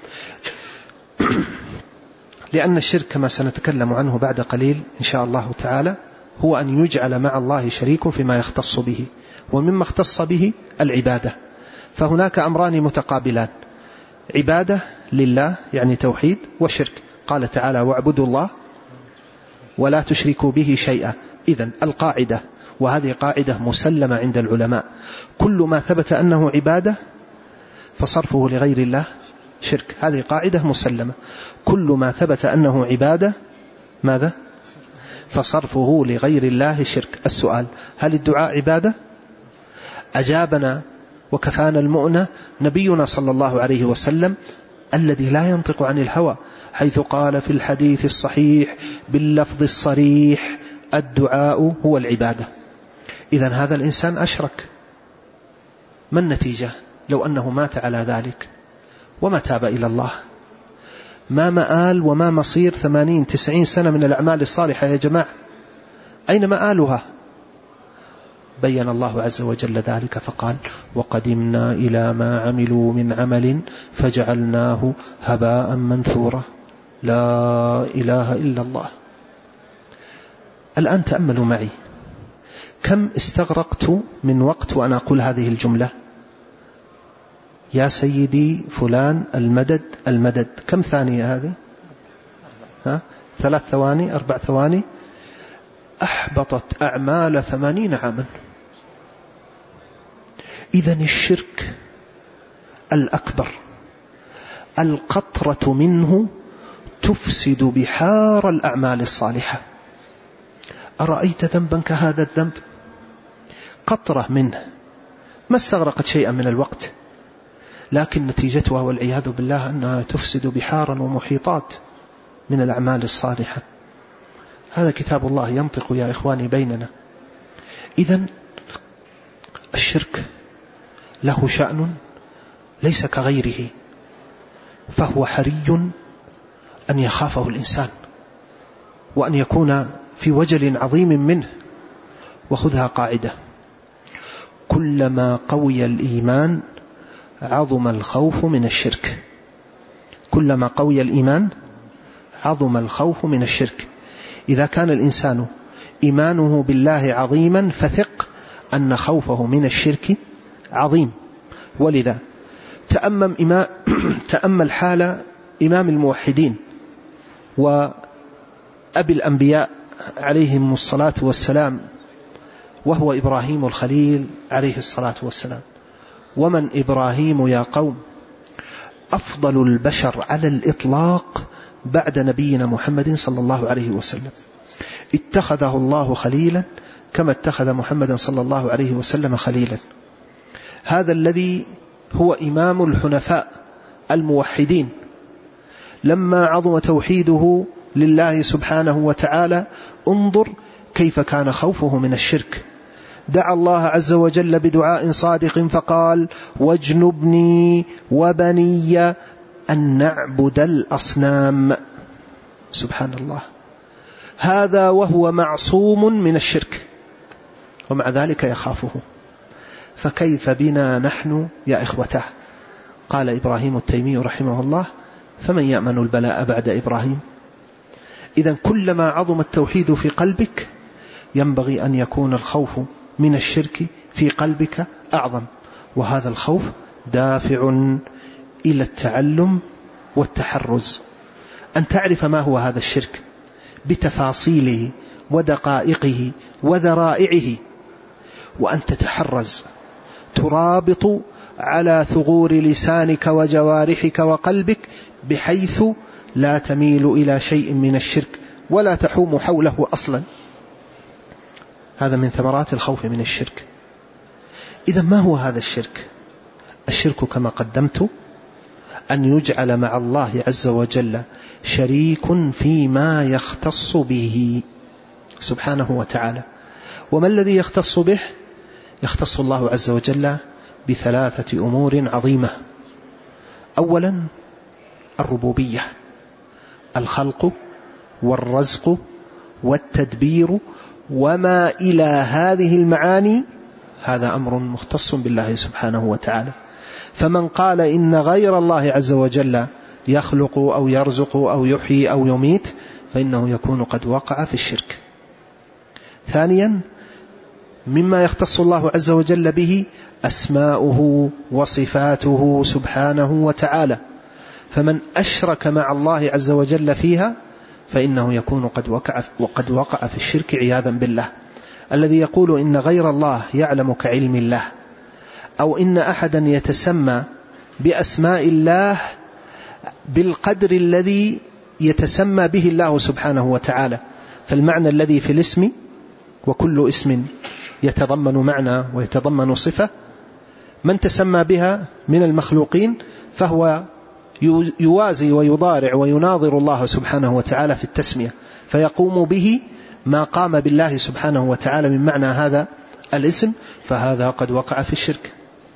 S2: لأن الشرك كما سنتكلم عنه بعد قليل إن شاء الله تعالى هو أن يجعل مع الله شريك فيما يختص به، ومما اختص به العبادة. فهناك أمران متقابلان: عبادة لله يعني توحيد، وشرك. قال تعالى: واعبدوا الله ولا تشركوا به شيئا. إذن القاعدة، وهذه قاعدة مسلمة عند العلماء، كل ما ثبت أنه عبادة فصرفه لغير الله شرك. هذه قاعدة مسلمة. كل ما ثبت أنه عبادة ماذا؟ فصرفه لغير الله شرك. السؤال: هل الدعاء عبادة؟ أجابنا وكفانا المؤنة نبينا صلى الله عليه وسلم الذي لا ينطق عن الهوى، حيث قال في الحديث الصحيح باللفظ الصريح: الدعاء هو العبادة. إذن هذا الإنسان أشرك. ما النتيجة لو أنه مات على ذلك وما تاب إلى الله؟ ما مآل وما مصير ثمانين تسعين سنة من الأعمال الصالحة يا جماعة؟ أين مآلها؟ بين الله عز وجل ذلك فقال: وقدمنا إلى ما عملوا من عمل فجعلناه هباء منثورا. لا إله إلا الله. الآن تأملوا معي، كم استغرقت من وقت وأنا أقول هذه الجملة: يا سيدي فلان المدد المدد. كم ثانية هذه؟ ها؟ ثلاث ثواني، أربع ثواني. أحبطت أعمال ثمانين عاما. إذن الشرك الأكبر القطرة منه تفسد بحار الأعمال الصالحة. أرأيت ذنبا كهذا الذنب؟ قطرة منه ما استغرقت شيئا من الوقت، لكن نتيجتها والعياذ بالله أنها تفسد بحارا ومحيطات من الأعمال الصالحة. هذا كتاب الله ينطق يا إخواني بيننا. إذن الشرك له شأن ليس كغيره، فهو حري أن يخافه الإنسان وأن يكون في وجل عظيم منه. وخذها قاعدة: كلما قوي الإيمان عظم الخوف من الشرك. كلما قوي الإيمان عظم الخوف من الشرك. إذا كان الإنسان إيمانه بالله عظيما فثق أن خوفه من الشرك عظيم. ولذا تأمل, إمام تأمل حال إمام الموحدين وأبي الأنبياء عليهم الصلاة والسلام، وهو إبراهيم الخليل عليه الصلاة والسلام. ومن إبراهيم يا قوم؟ أفضل البشر على الإطلاق بعد نبينا محمد صلى الله عليه وسلم. اتخذه الله خليلا كما اتخذ محمد صلى الله عليه وسلم خليلا. هذا الذي هو إمام الحنفاء الموحدين، لما عظم توحيده لله سبحانه وتعالى انظر كيف كان خوفه من الشرك. دعا الله عز وجل بدعاء صادق فقال: واجنبني وبني أن نعبد الأصنام. سبحان الله، هذا وهو معصوم من الشرك ومع ذلك يخافه. فكيف بنا نحن يا إخوته؟ قال إبراهيم التيمي رحمه الله: فمن يأمن البلاء بعد إبراهيم؟ إذن كلما عظم التوحيد في قلبك ينبغي أن يكون الخوف من الشرك في قلبك أعظم، وهذا الخوف دافع إلى التعلم والتحرز، أن تعرف ما هو هذا الشرك بتفاصيله ودقائقه وذرائعه، وأن تتحرز ترابط على ثغور لسانك وجوارحك وقلبك بحيث لا تميل إلى شيء من الشرك ولا تحوم حوله أصلا. هذا من ثمرات الخوف من الشرك. إذا ما هو هذا الشرك؟ الشرك كما قدمت أن يجعل مع الله عز وجل شريك فيما يختص به سبحانه وتعالى. وما الذي يختص به؟ يختص الله عز وجل بثلاثة أمور عظيمة. أولا الربوبية، الخلق والرزق والتدبير وما إلى هذه المعاني، هذا أمر مختص بالله سبحانه وتعالى. فمن قال إن غير الله عز وجل يخلق أو يرزق أو يحيي أو يميت فإنه يكون قد وقع في الشرك. ثانيا مما يختص الله عز وجل به أسماؤه وصفاته سبحانه وتعالى، فمن أشرك مع الله عز وجل فيها فإنه يكون قد وقع, وقد وقع في الشرك عياذا بالله. الذي يقول إن غير الله يعلم كعلم الله، أو إن أحدا يتسمى بأسماء الله بالقدر الذي يتسمى به الله سبحانه وتعالى، فالمعنى الذي في الاسم، وكل اسم يتضمن معنى ويتضمن صفة، من تسمى بها من المخلوقين فهو يوازي ويضارع ويناظر الله سبحانه وتعالى في التسمية، فيقوم به ما قام بالله سبحانه وتعالى من معنى هذا الاسم، فهذا قد وقع في الشرك.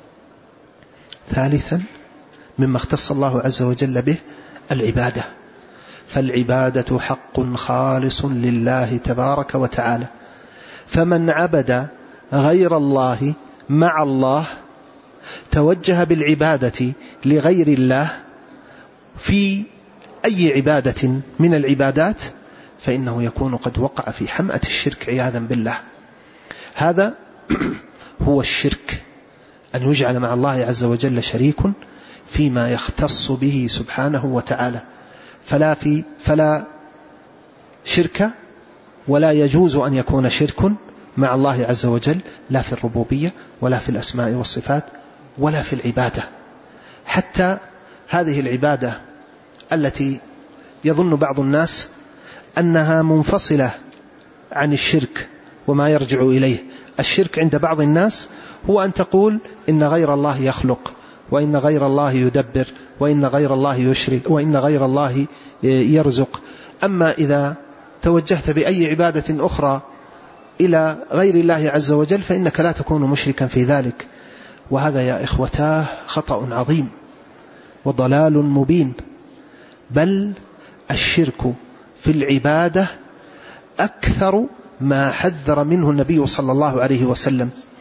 S2: ثالثا مما اختص الله عز وجل به العبادة، فالعبادة حق خالص لله تبارك وتعالى، فمن عبد غير الله مع الله توجه بالعبادة لغير الله في أي عبادة من العبادات فإنه يكون قد وقع في حمأة الشرك عياذا بالله. هذا هو الشرك، أن يجعل مع الله عز وجل شريك فيما يختص به سبحانه وتعالى، فلا, في فلا شرك ولا يجوز أن يكون شرك مع الله عز وجل، لا في الربوبية ولا في الأسماء والصفات ولا في العبادة. حتى هذه العبادة التي يظن بعض الناس أنها منفصلة عن الشرك وما يرجع إليه، الشرك عند بعض الناس هو أن تقول إن غير الله يخلق، وإن غير الله يدبر، وإن غير الله يشرك، وإن غير الله يرزق. أما إذا توجهت بأي عبادة أخرى إلى غير الله عز وجل فإنك لا تكون مشركا في ذلك. وهذا يا إخوتاه خطأ عظيم وضلال مبين، بل الشرك في العبادة أكثر ما حذر منه النبي صلى الله عليه وسلم.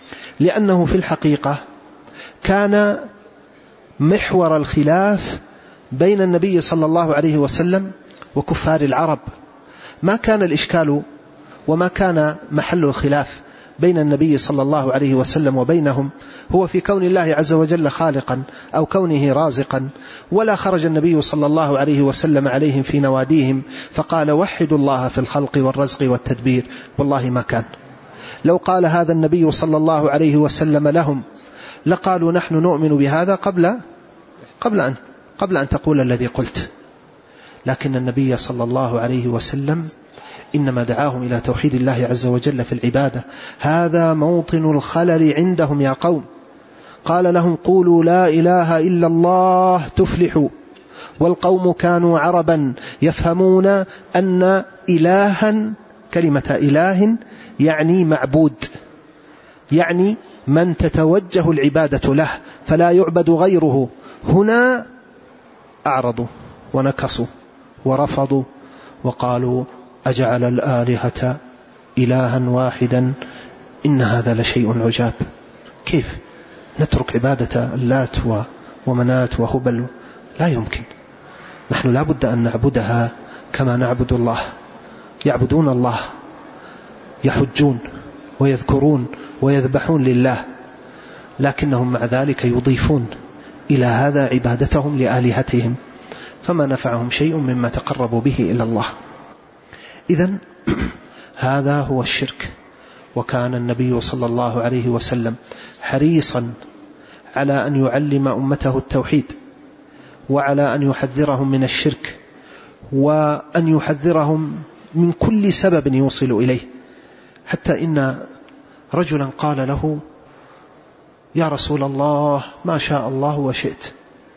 S2: لأنه في الحقيقة كان محور الخلاف بين النبي صلى الله عليه وسلم وكفار العرب. ما كان الإشكال وما كان محل الخلاف بين النبي صلى الله عليه وسلم وبينهم هو في كون الله عز وجل خالقا أو كونه رازقا، ولا خرج النبي صلى الله عليه وسلم عليهم في نواديهم فقال وحدوا الله في الخلق والرزق والتدبير، والله ما كان. لو قال هذا النبي صلى الله عليه وسلم لهم لقالوا نحن نؤمن بهذا قبل قبل أن قبل أن تقول الذي قلت. لكن النبي صلى الله عليه وسلم إنما دعاهم إلى توحيد الله عز وجل في العبادة. هذا موطن الخلل عندهم يا قوم. قال لهم قولوا لا إله إلا الله تفلحوا. والقوم كانوا عربا يفهمون أن إلها، كلمة إله يعني معبود، يعني من تتوجه العبادة له فلا يعبد غيره. هنا أعرضوا ونكصوا ورفضوا وقالوا أجعل الآلهة إلها واحدا إن هذا لشيء عجاب. كيف نترك عبادة اللات ومنات وهبل؟ لا يمكن. نحن لا بد أن نعبدها كما نعبد الله. يعبدون الله، يحجون ويذكرون ويذبحون لله، لكنهم مع ذلك يضيفون إلى هذا عبادتهم لآلهتهم، فما نفعهم شيء مما تقربوا به إلى الله. إذن هذا هو الشرك. وكان النبي صلى الله عليه وسلم حريصا على أن يعلم أمته التوحيد، وعلى أن يحذرهم من الشرك، وأن يحذرهم من كل سبب يوصل إليه. حتى إن رجلا قال له يا رسول الله ما شاء الله وشئت.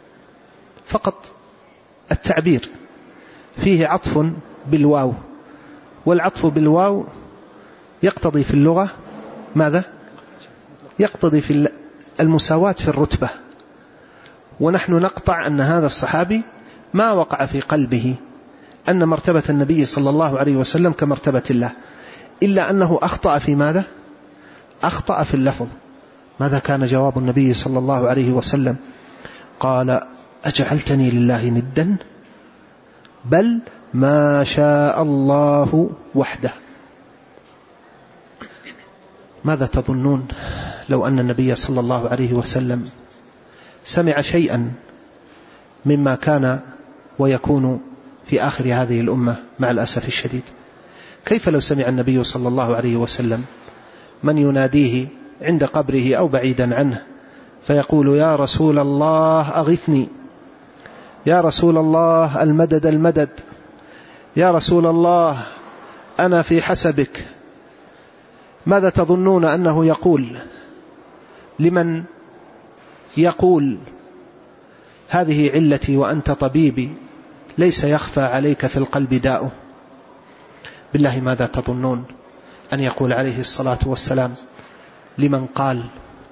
S2: فقط التعبير فيه عطف بالواو، والعطف بالواو يقتضي في اللغة ماذا؟ يقتضي في المساواة في الرتبة. ونحن نقطع أن هذا الصحابي ما وقع في قلبه أن مرتبة النبي صلى الله عليه وسلم كمرتبة الله، إلا أنه أخطأ في ماذا؟ أخطأ في اللفظ. ماذا كان جواب النبي صلى الله عليه وسلم؟ قال أجعلتني لله ندا؟ بل ما شاء الله وحده. ماذا تظنون لو أن النبي صلى الله عليه وسلم سمع شيئا مما كان ويكون في آخر هذه الأمة مع الأسف الشديد؟ كيف لو سمع النبي صلى الله عليه وسلم من يناديه عند قبره أو بعيدا عنه فيقول يا رسول الله أغثني، يا رسول الله المدد المدد، يا رسول الله أنا في حسبك؟ ماذا تظنون أنه يقول لمن يقول هذه علتي وأنت طبيبي ليس يخفى عليك في القلب داؤه؟ بالله ماذا تظنون أن يقول عليه الصلاة والسلام لمن قال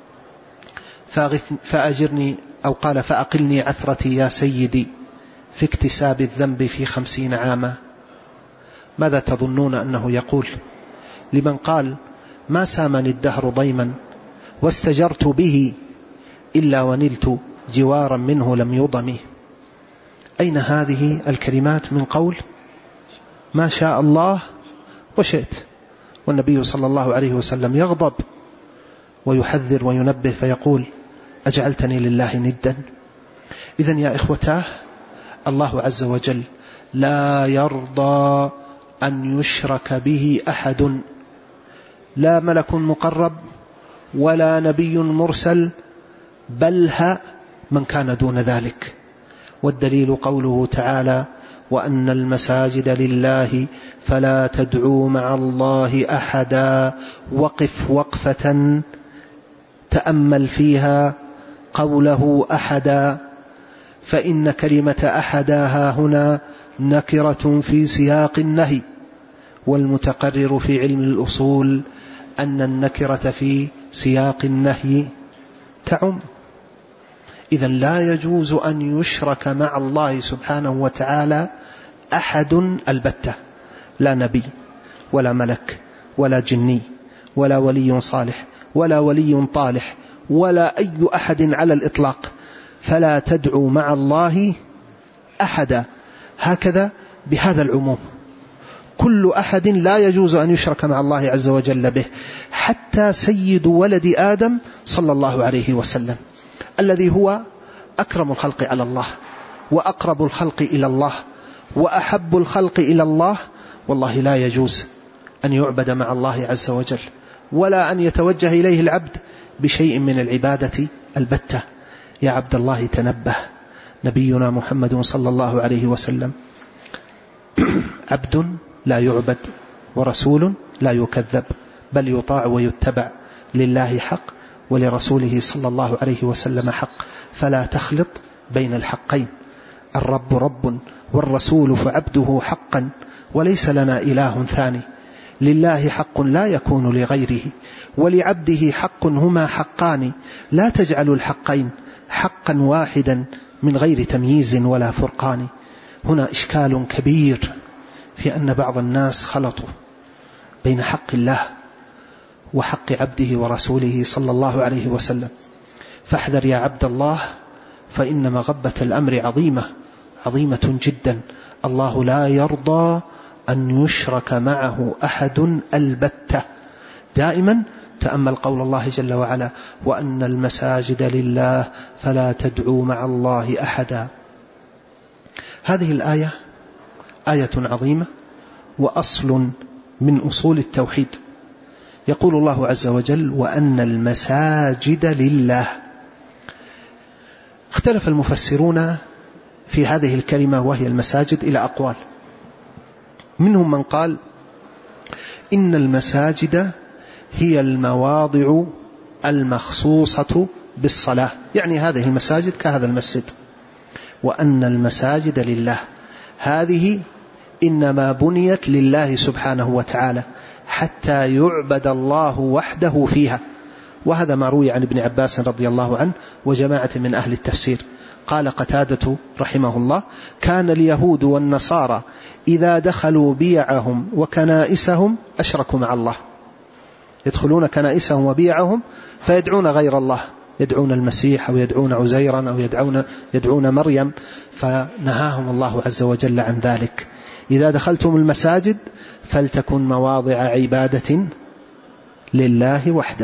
S2: فأجرني أو قال فأقلني عثرتي يا سيدي في اكتساب الذنب في خمسين عاما؟ ماذا تظنون أنه يقول لمن قال ما سامني الدهر ضيما واستجرت به إلا ونلت جوارا منه لم يضمي؟ أين هذه الكلمات من قول ما شاء الله وشئت؟ والنبي صلى الله عليه وسلم يغضب ويحذر وينبه فيقول أجعلتني لله ندا؟ إذن يا إخوتاه الله عز وجل لا يرضى أن يشرك به أحد، لا ملك مقرب ولا نبي مرسل، بل ها من كان دون ذلك. والدليل قوله تعالى وأن المساجد لله فلا تدعوا مع الله أحدا. وقف وقفة تأمل فيها قوله أحدا، فإن كلمة أحدا ها هنا نكرة في سياق النهي، والمتقرر في علم الأصول أن النكرة في سياق النهي تعم. إذن لا يجوز أن يشرك مع الله سبحانه وتعالى أحد البتة، لا نبي ولا ملك ولا جني ولا ولي صالح ولا ولي طالح ولا أي أحد على الإطلاق، فلا تدعوا مع الله أحدا. هكذا بهذا العموم، كل أحد لا يجوز أن يشرك مع الله عز وجل به، حتى سيد ولد آدم صلى الله عليه وسلم الذي هو أكرم الخلق على الله وأقرب الخلق إلى الله وأحب الخلق إلى الله، والله لا يجوز أن يعبد مع الله عز وجل، ولا أن يتوجه إليه العبد بشيء من العبادة البتة. يا عبد الله تنبه، نبينا محمد صلى الله عليه وسلم عبد لا يعبد ورسول لا يكذب، بل يطاع ويتبع، لله حق ولرسوله صلى الله عليه وسلم حق، فلا تخلط بين الحقين. الرب رب والرسول فعبده حقا، وليس لنا إله ثاني. لله حق لا يكون لغيره، ولعبده حق، هما حقان، لا تجعل الحقين حقا واحدا من غير تمييز ولا فرقان. هنا إشكال كبير في أن بعض الناس خلطوا بين حق الله وحق عبده ورسوله صلى الله عليه وسلم. فاحذر يا عبد الله، فإن مغبة الأمر عظيمة عظيمة جدا. الله لا يرضى أن يشرك معه أحد البتة. دائما تأمل قول الله جل وعلا: وأن المساجد لله فلا تدعوا مع الله أحدا. هذه الآية آية عظيمة وأصل من أصول التوحيد. يقول الله عز وجل: وأن المساجد لله. اختلف المفسرون في هذه الكلمة وهي المساجد إلى أقوال. منهم من قال إن المساجد هي المواضع المخصوصة بالصلاة، يعني هذه المساجد كهذا المسجد. وأن المساجد لله، هذه إنما بنيت لله سبحانه وتعالى حتى يعبد الله وحده فيها. وهذا ما روي عن ابن عباس رضي الله عنه وجماعة من أهل التفسير. قال قتادة رحمه الله: كان اليهود والنصارى إذا دخلوا بيعهم وكنائسهم أشركوا مع الله، يدخلون كنائسهم وبيعهم فيدعون غير الله، يدعون المسيح أو يدعون عزيرا أو يدعون, يدعون مريم، فنهاهم الله عز وجل عن ذلك. إذا دخلتم المساجد فلتكن مواضع عبادة لله وحده.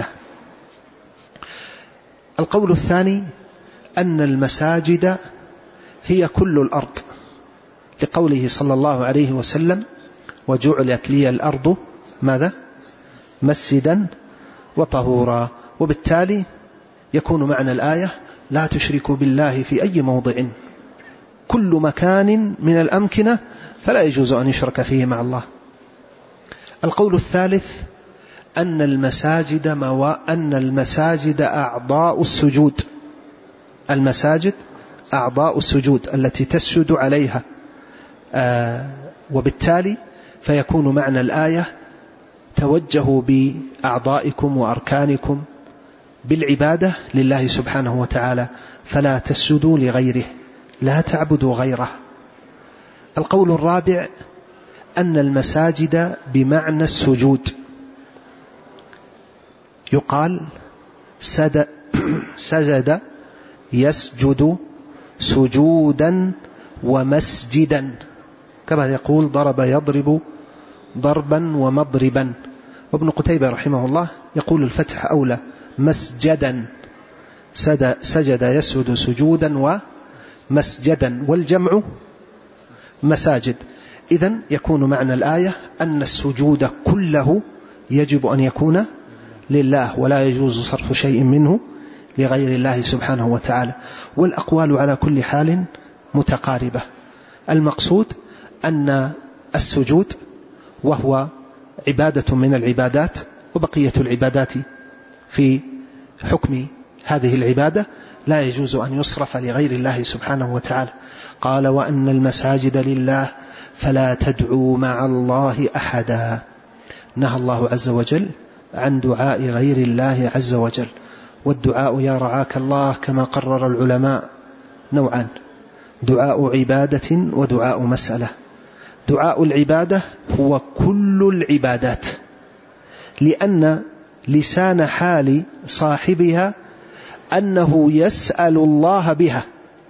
S2: القول الثاني أن المساجد هي كل الأرض، لقوله صلى الله عليه وسلم: وجعلت لي الأرض ماذا؟ مسجدا وطهورا. وبالتالي يكون معنى الآية: لا تشركوا بالله في أي موضع، كل مكان من الأمكنة فلا يجوز أن يشرك فيه مع الله. القول الثالث أن المساجد موا... أن المساجد أعضاء السجود، المساجد أعضاء السجود التي تسجد عليها. آه وبالتالي فيكون معنى الآية: توجهوا بأعضائكم وأركانكم بالعبادة لله سبحانه وتعالى، فلا تسجدوا لغيره، لا تعبدوا غيره. القول الرابع أن المساجد بمعنى السجود، يقال سد سجد يسجد سجودا ومسجدا، كما يقول ضرب يضرب ضربا ومضربا. وابن قتيبة رحمه الله يقول الفتح أولى، مسجدا، سجد يسجد سجودا ومسجدا، والجمع مساجد. إذن يكون معنى الآية أن السجود كله يجب أن يكون لله، ولا يجوز صرف شيء منه لغير الله سبحانه وتعالى. والأقوال على كل حال متقاربة. المقصود أن السجود وهو عبادة من العبادات، وبقية العبادات في حكم هذه العبادة لا يجوز أن يصرف لغير الله سبحانه وتعالى. قال: وأن المساجد لله فلا تدعوا مع الله أحدا. نهى الله عز وجل عن دعاء غير الله عز وجل. والدعاء يا رعاك الله كما قرر العلماء نوعان: دعاء عبادة ودعاء مسألة. دعاء العبادة هو كل العبادات، لأن لسان حال صاحبها أنه يسأل الله بها،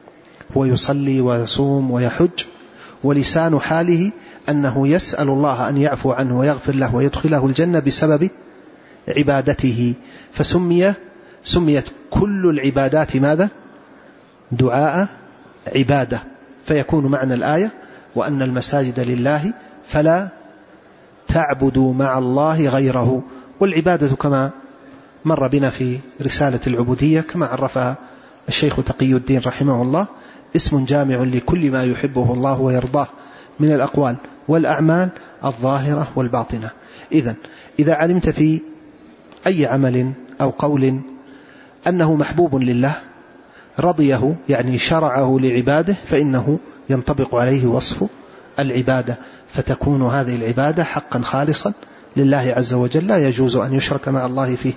S2: ويصلي ويصوم ويحج، ولسان حاله أنه يسأل الله أن يعفو عنه ويغفر له ويدخله الجنة بسبب عبادته. فسمي سميت كل العبادات ماذا؟ دعاء عبادة. فيكون معنى الآية وأن المساجد لله فلا تعبدوا مع الله غيره. والعبادة كما مر بنا في رسالة العبودية كما عرفها الشيخ تقي الدين رحمه الله اسم جامع لكل ما يحبه الله ويرضاه من الأقوال والأعمال الظاهرة والباطنة. إذن إذا علمت في أي عمل أو قول أنه محبوب لله رضيه يعني شرعه لعباده فإنه ينطبق عليه وصف العبادة، فتكون هذه العبادة حقا خالصا لله عز وجل لا يجوز أن يشرك مع الله فيه.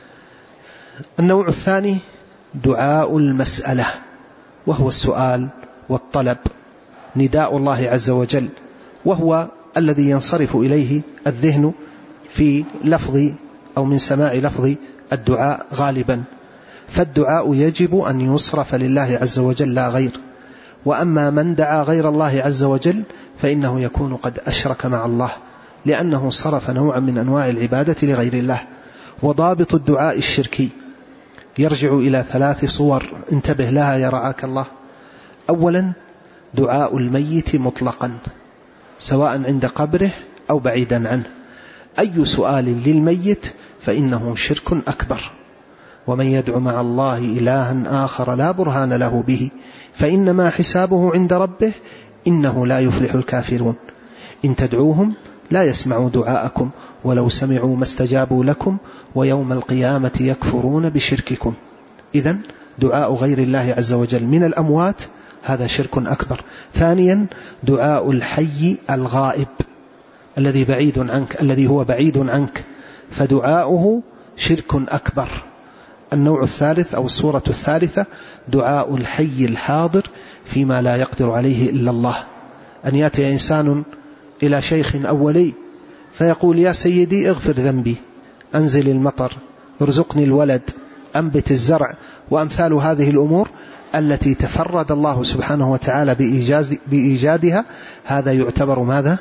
S2: النوع الثاني دعاء المسألة، وهو السؤال والطلب، نداء الله عز وجل، وهو الذي ينصرف إليه الذهن في لفظ أو من سماع لفظ الدعاء غالبا. فالدعاء يجب أن يصرف لله عز وجل لا غير. وأما من دعا غير الله عز وجل فإنه يكون قد أشرك مع الله، لأنه صرف نوعا من أنواع العبادة لغير الله. وضابط الدعاء الشركي يرجع إلى ثلاث صور انتبه لها يرعاك الله. أولا دعاء الميت مطلقا سواء عند قبره أو بعيدا عنه، أي سؤال للميت فإنه شرك أكبر. ومن يدعو مع الله إلها آخر لا برهان له به فإنما حسابه عند ربه إنه لا يفلح الكافرون. إن تدعوهم لا يسمعوا دعاءكم ولو سمعوا ما استجابوا لكم ويوم القيامة يكفرون بشرككم. إذن دعاء غير الله عز وجل من الأموات هذا شرك أكبر. ثانيا دعاء الحي الغائب الذي بعيد عنك الذي هو بعيد عنك فدعاؤه شرك أكبر. النوع الثالث أو الصورة الثالثة دعاء الحي الحاضر فيما لا يقدر عليه إلا الله، أن يأتي إنسان إلى شيخ أولي فيقول يا سيدي اغفر ذنبي، أنزل المطر، ارزقني الولد، أنبت الزرع، وأمثال هذه الأمور التي تفرد الله سبحانه وتعالى بإيجاز بإيجادها، هذا يعتبر ماذا؟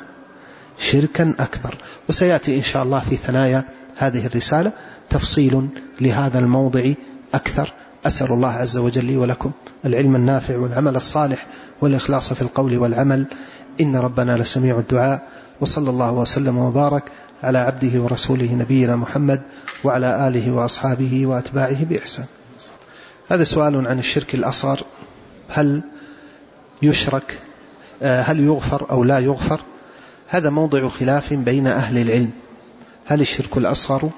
S2: شركا أكبر. وسيأتي إن شاء الله في ثنايا هذه الرسالة تفصيل لهذا الموضع أكثر. أسأل الله عز وجل لي ولكم العلم النافع والعمل الصالح والإخلاص في القول والعمل، إن ربنا لسميع الدعاء. وصلى الله وسلم وبارك على عبده ورسوله نبينا محمد وعلى آله وأصحابه وأتباعه بإحسان. هذا سؤال عن الشرك الأصغر، هل يشرك هل يغفر أو لا يغفر؟ هذا موضع خلاف بين أهل العلم. هل الشرك الأصغر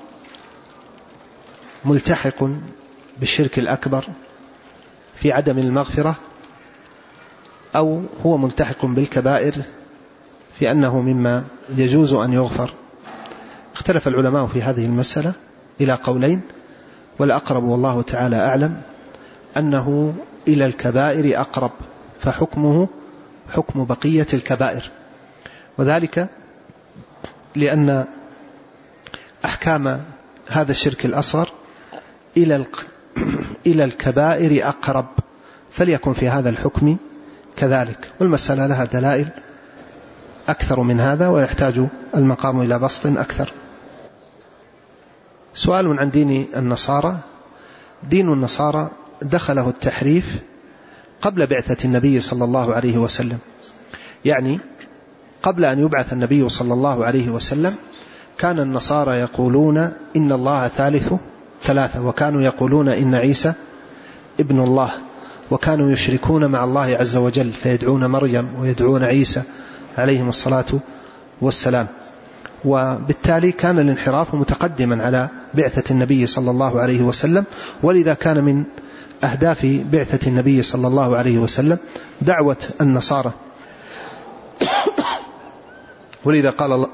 S2: ملتحق بالشرك الأكبر في عدم المغفرة، أو هو ملتحق بالكبائر في أنه مما يجوز أن يغفر؟ اختلف العلماء في هذه المسألة إلى قولين، والأقرب والله تعالى أعلم أنه إلى الكبائر أقرب، فحكمه حكم بقية الكبائر، وذلك لأن أحكام هذا الشرك الأصغر إلى إلى الكبائر أقرب، فليكن في هذا الحكم كذلك. والمسألة لها دلائل أكثر من هذا ويحتاج المقام إلى بسط أكثر. سؤال عن دين النصارى. دين النصارى دخله التحريف قبل بعثة النبي صلى الله عليه وسلم، يعني قبل أن يبعث النبي صلى الله عليه وسلم كان النصارى يقولون إن الله ثالث ثلاثة، وكانوا يقولون إن عيسى ابن الله، وكانوا يشركون مع الله عز وجل فيدعون مريم ويدعون عيسى عليهم الصلاة والسلام. وبالتالي كان الانحراف متقدما على بعثة النبي صلى الله عليه وسلم، ولذا كان من أهداف بعثة النبي صلى الله عليه وسلم دعوة النصارى. ولذا قال الله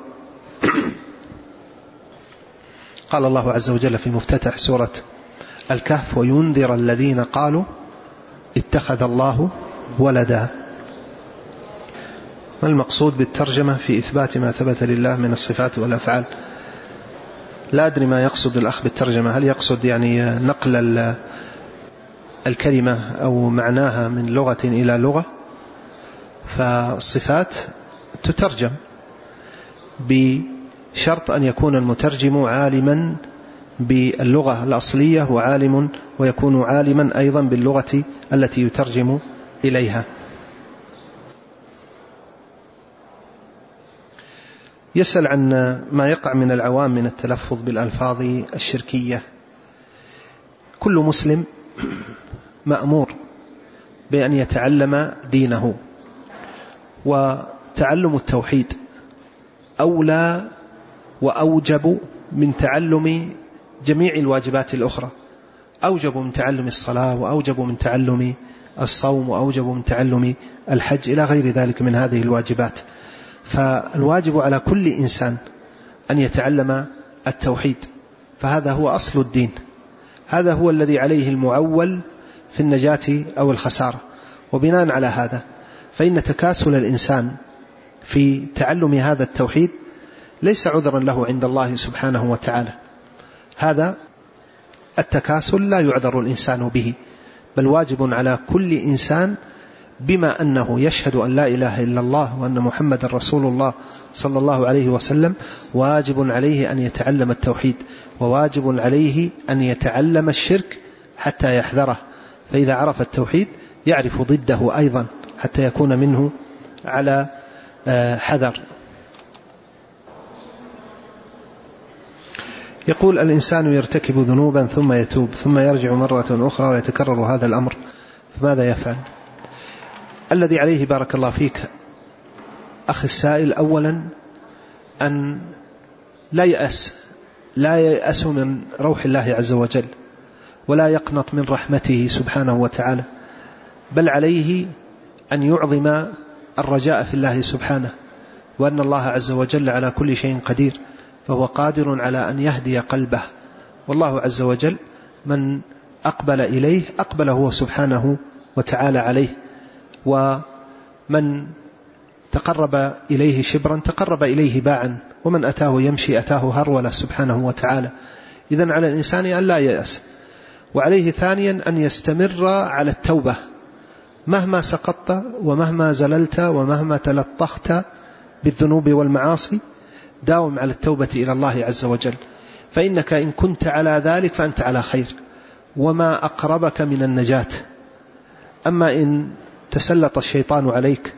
S2: قال الله عز وجل في مفتتح سورة الكهف: وينذر الذين قالوا اتخذ الله ولدا. ما المقصود بالترجمة في إثبات ما ثبت لله من الصفات والأفعال؟ لا أدري ما يقصد الأخ بالترجمة، هل يقصد يعني نقل الكلمة أو معناها من لغة إلى لغة؟ فالصفات تترجم بشرط أن يكون المترجم عالما باللغة الأصلية وعالم ويكون عالما أيضا باللغة التي يترجم إليها. يسأل عن ما يقع من العوام من التلفظ بالألفاظ الشركية. كل مسلم مأمور بأن يتعلم دينه، وتعلم التوحيد أولى وأوجب من تعلم جميع الواجبات الأخرى، أوجب من تعلم الصلاة، وأوجب من تعلم الصوم، وأوجب من تعلم الحج إلى غير ذلك من هذه الواجبات. فالواجب على كل إنسان أن يتعلم التوحيد، فهذا هو أصل الدين، هذا هو الذي عليه المعول في النجاة أو الخسارة. وبناء على هذا فإن تكاسل الإنسان في تعلم هذا التوحيد ليس عذرا له عند الله سبحانه وتعالى. هذا التكاسل لا يعذر الإنسان به، بل واجب على كل إنسان بما أنه يشهد أن لا إله إلا الله وأن محمد رسول الله صلى الله عليه وسلم، واجب عليه أن يتعلم التوحيد، وواجب عليه أن يتعلم الشرك حتى يحذره، فإذا عرف التوحيد يعرف ضده أيضا حتى يكون منه على حذر. يقول الإنسان يرتكب ذنوبا ثم يتوب ثم يرجع مرة أخرى ويتكرر هذا الأمر، فماذا يفعل؟ الذي عليه بارك الله فيك أخي السائل أولا أن لا يأس لا يأس من روح الله عز وجل، ولا يقنط من رحمته سبحانه وتعالى، بل عليه أن يعظم الرجاء في الله سبحانه، وأن الله عز وجل على كل شيء قدير، فهو قادر على أن يهدي قلبه، والله عز وجل من أقبل إليه أقبل هو سبحانه وتعالى عليه، ومن تقرب إليه شبرا تقرب إليه باعا، ومن أتاه يمشي أتاه هرولا سبحانه وتعالى. إذن على الإنسان أن لا يأس، وعليه ثانيا أن يستمر على التوبة مهما سقطت ومهما زللت ومهما تلطخت بالذنوب والمعاصي، داوم على التوبة إلى الله عز وجل، فإنك إن كنت على ذلك فأنت على خير، وما أقربك من النجاة. أما إن تسلط الشيطان عليك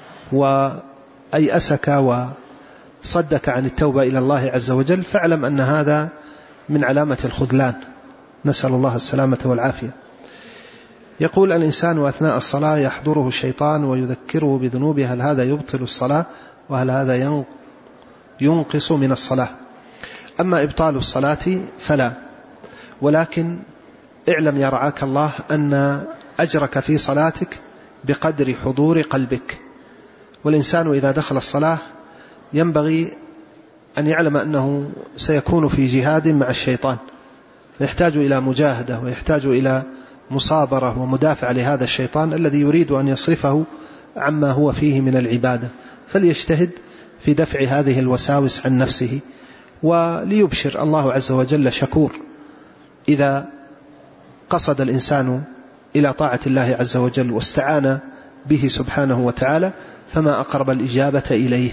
S2: وأيأسك وصدك عن التوبة إلى الله عز وجل، فاعلم أن هذا من علامة الخذلان، نسأل الله السلامة والعافية. يقول الإنسان أثناء الصلاة يحضره الشيطان ويذكره بذنوبه، هل هذا يبطل الصلاة وهل هذا ينقص من الصلاة؟ أما إبطال الصلاة فلا، ولكن اعلم يا رعاك الله أن أجرك في صلاتك بقدر حضور قلبك، والإنسان إذا دخل الصلاة ينبغي أن يعلم أنه سيكون في جهاد مع الشيطان، يحتاج إلى مجاهدة ويحتاج إلى مصابرة ومدافع لهذا الشيطان الذي يريد أن يصرفه عما هو فيه من العبادة، فليجتهد في دفع هذه الوساوس عن نفسه، وليبشر الله عز وجل شكور إذا قصد الإنسان إلى طاعة الله عز وجل واستعان به سبحانه وتعالى، فما أقرب الإجابة إليه.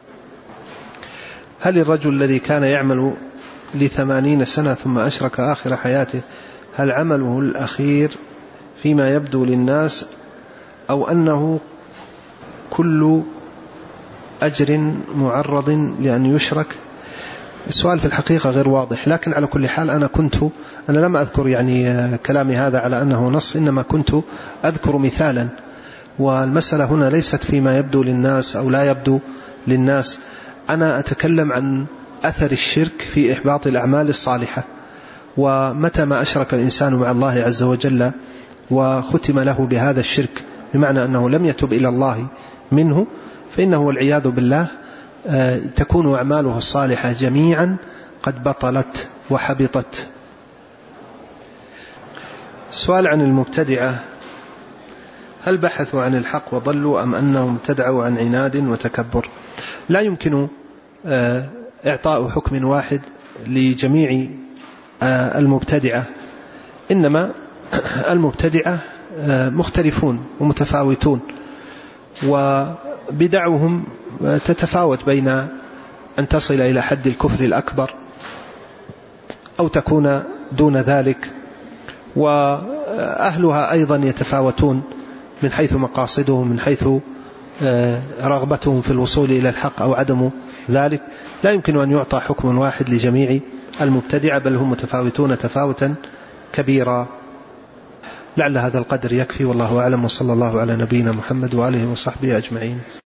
S2: هل الرجل الذي كان يعمل لثمانين سنة ثم أشرك آخر حياته، هل عمله الأخير فيما يبدو للناس أو أنه كل أجر معرض لأن يشرك؟ السؤال في الحقيقة غير واضح، لكن على كل حال أنا كنت أنا لم أذكر يعني كلامي هذا على أنه نص، إنما كنت أذكر مثالا، والمسألة هنا ليست فيما يبدو للناس أو لا يبدو للناس، أنا أتكلم عن أثر الشرك في إحباط الأعمال الصالحة، ومتى ما أشرك الإنسان مع الله عز وجل وختم له بهذا الشرك بمعنى أنه لم يتب إلى الله منه، فإنه والعياذ بالله تكون أعماله الصالحة جميعا قد بطلت وحبطت. سؤال عن المبتدعة، هل بحثوا عن الحق وضلوا أم أنهم ابتدعوا عن عناد وتكبر؟ لا يمكن إعطاء حكم واحد لجميع المبتدعة، إنما المبتدعة مختلفون ومتفاوتون، وبدعوهم تتفاوت بين أن تصل إلى حد الكفر الأكبر أو تكون دون ذلك، وأهلها أيضا يتفاوتون من حيث مقاصدهم، من حيث رغبتهم في الوصول إلى الحق أو عدم ذلك. لا يمكن أن يعطى حكم واحد لجميع المبتدعة، بل هم متفاوتون تفاوتا كبيرا. لعل هذا القدر يكفي، والله أعلم، وصلى الله على نبينا محمد وآله وصحبه أجمعين.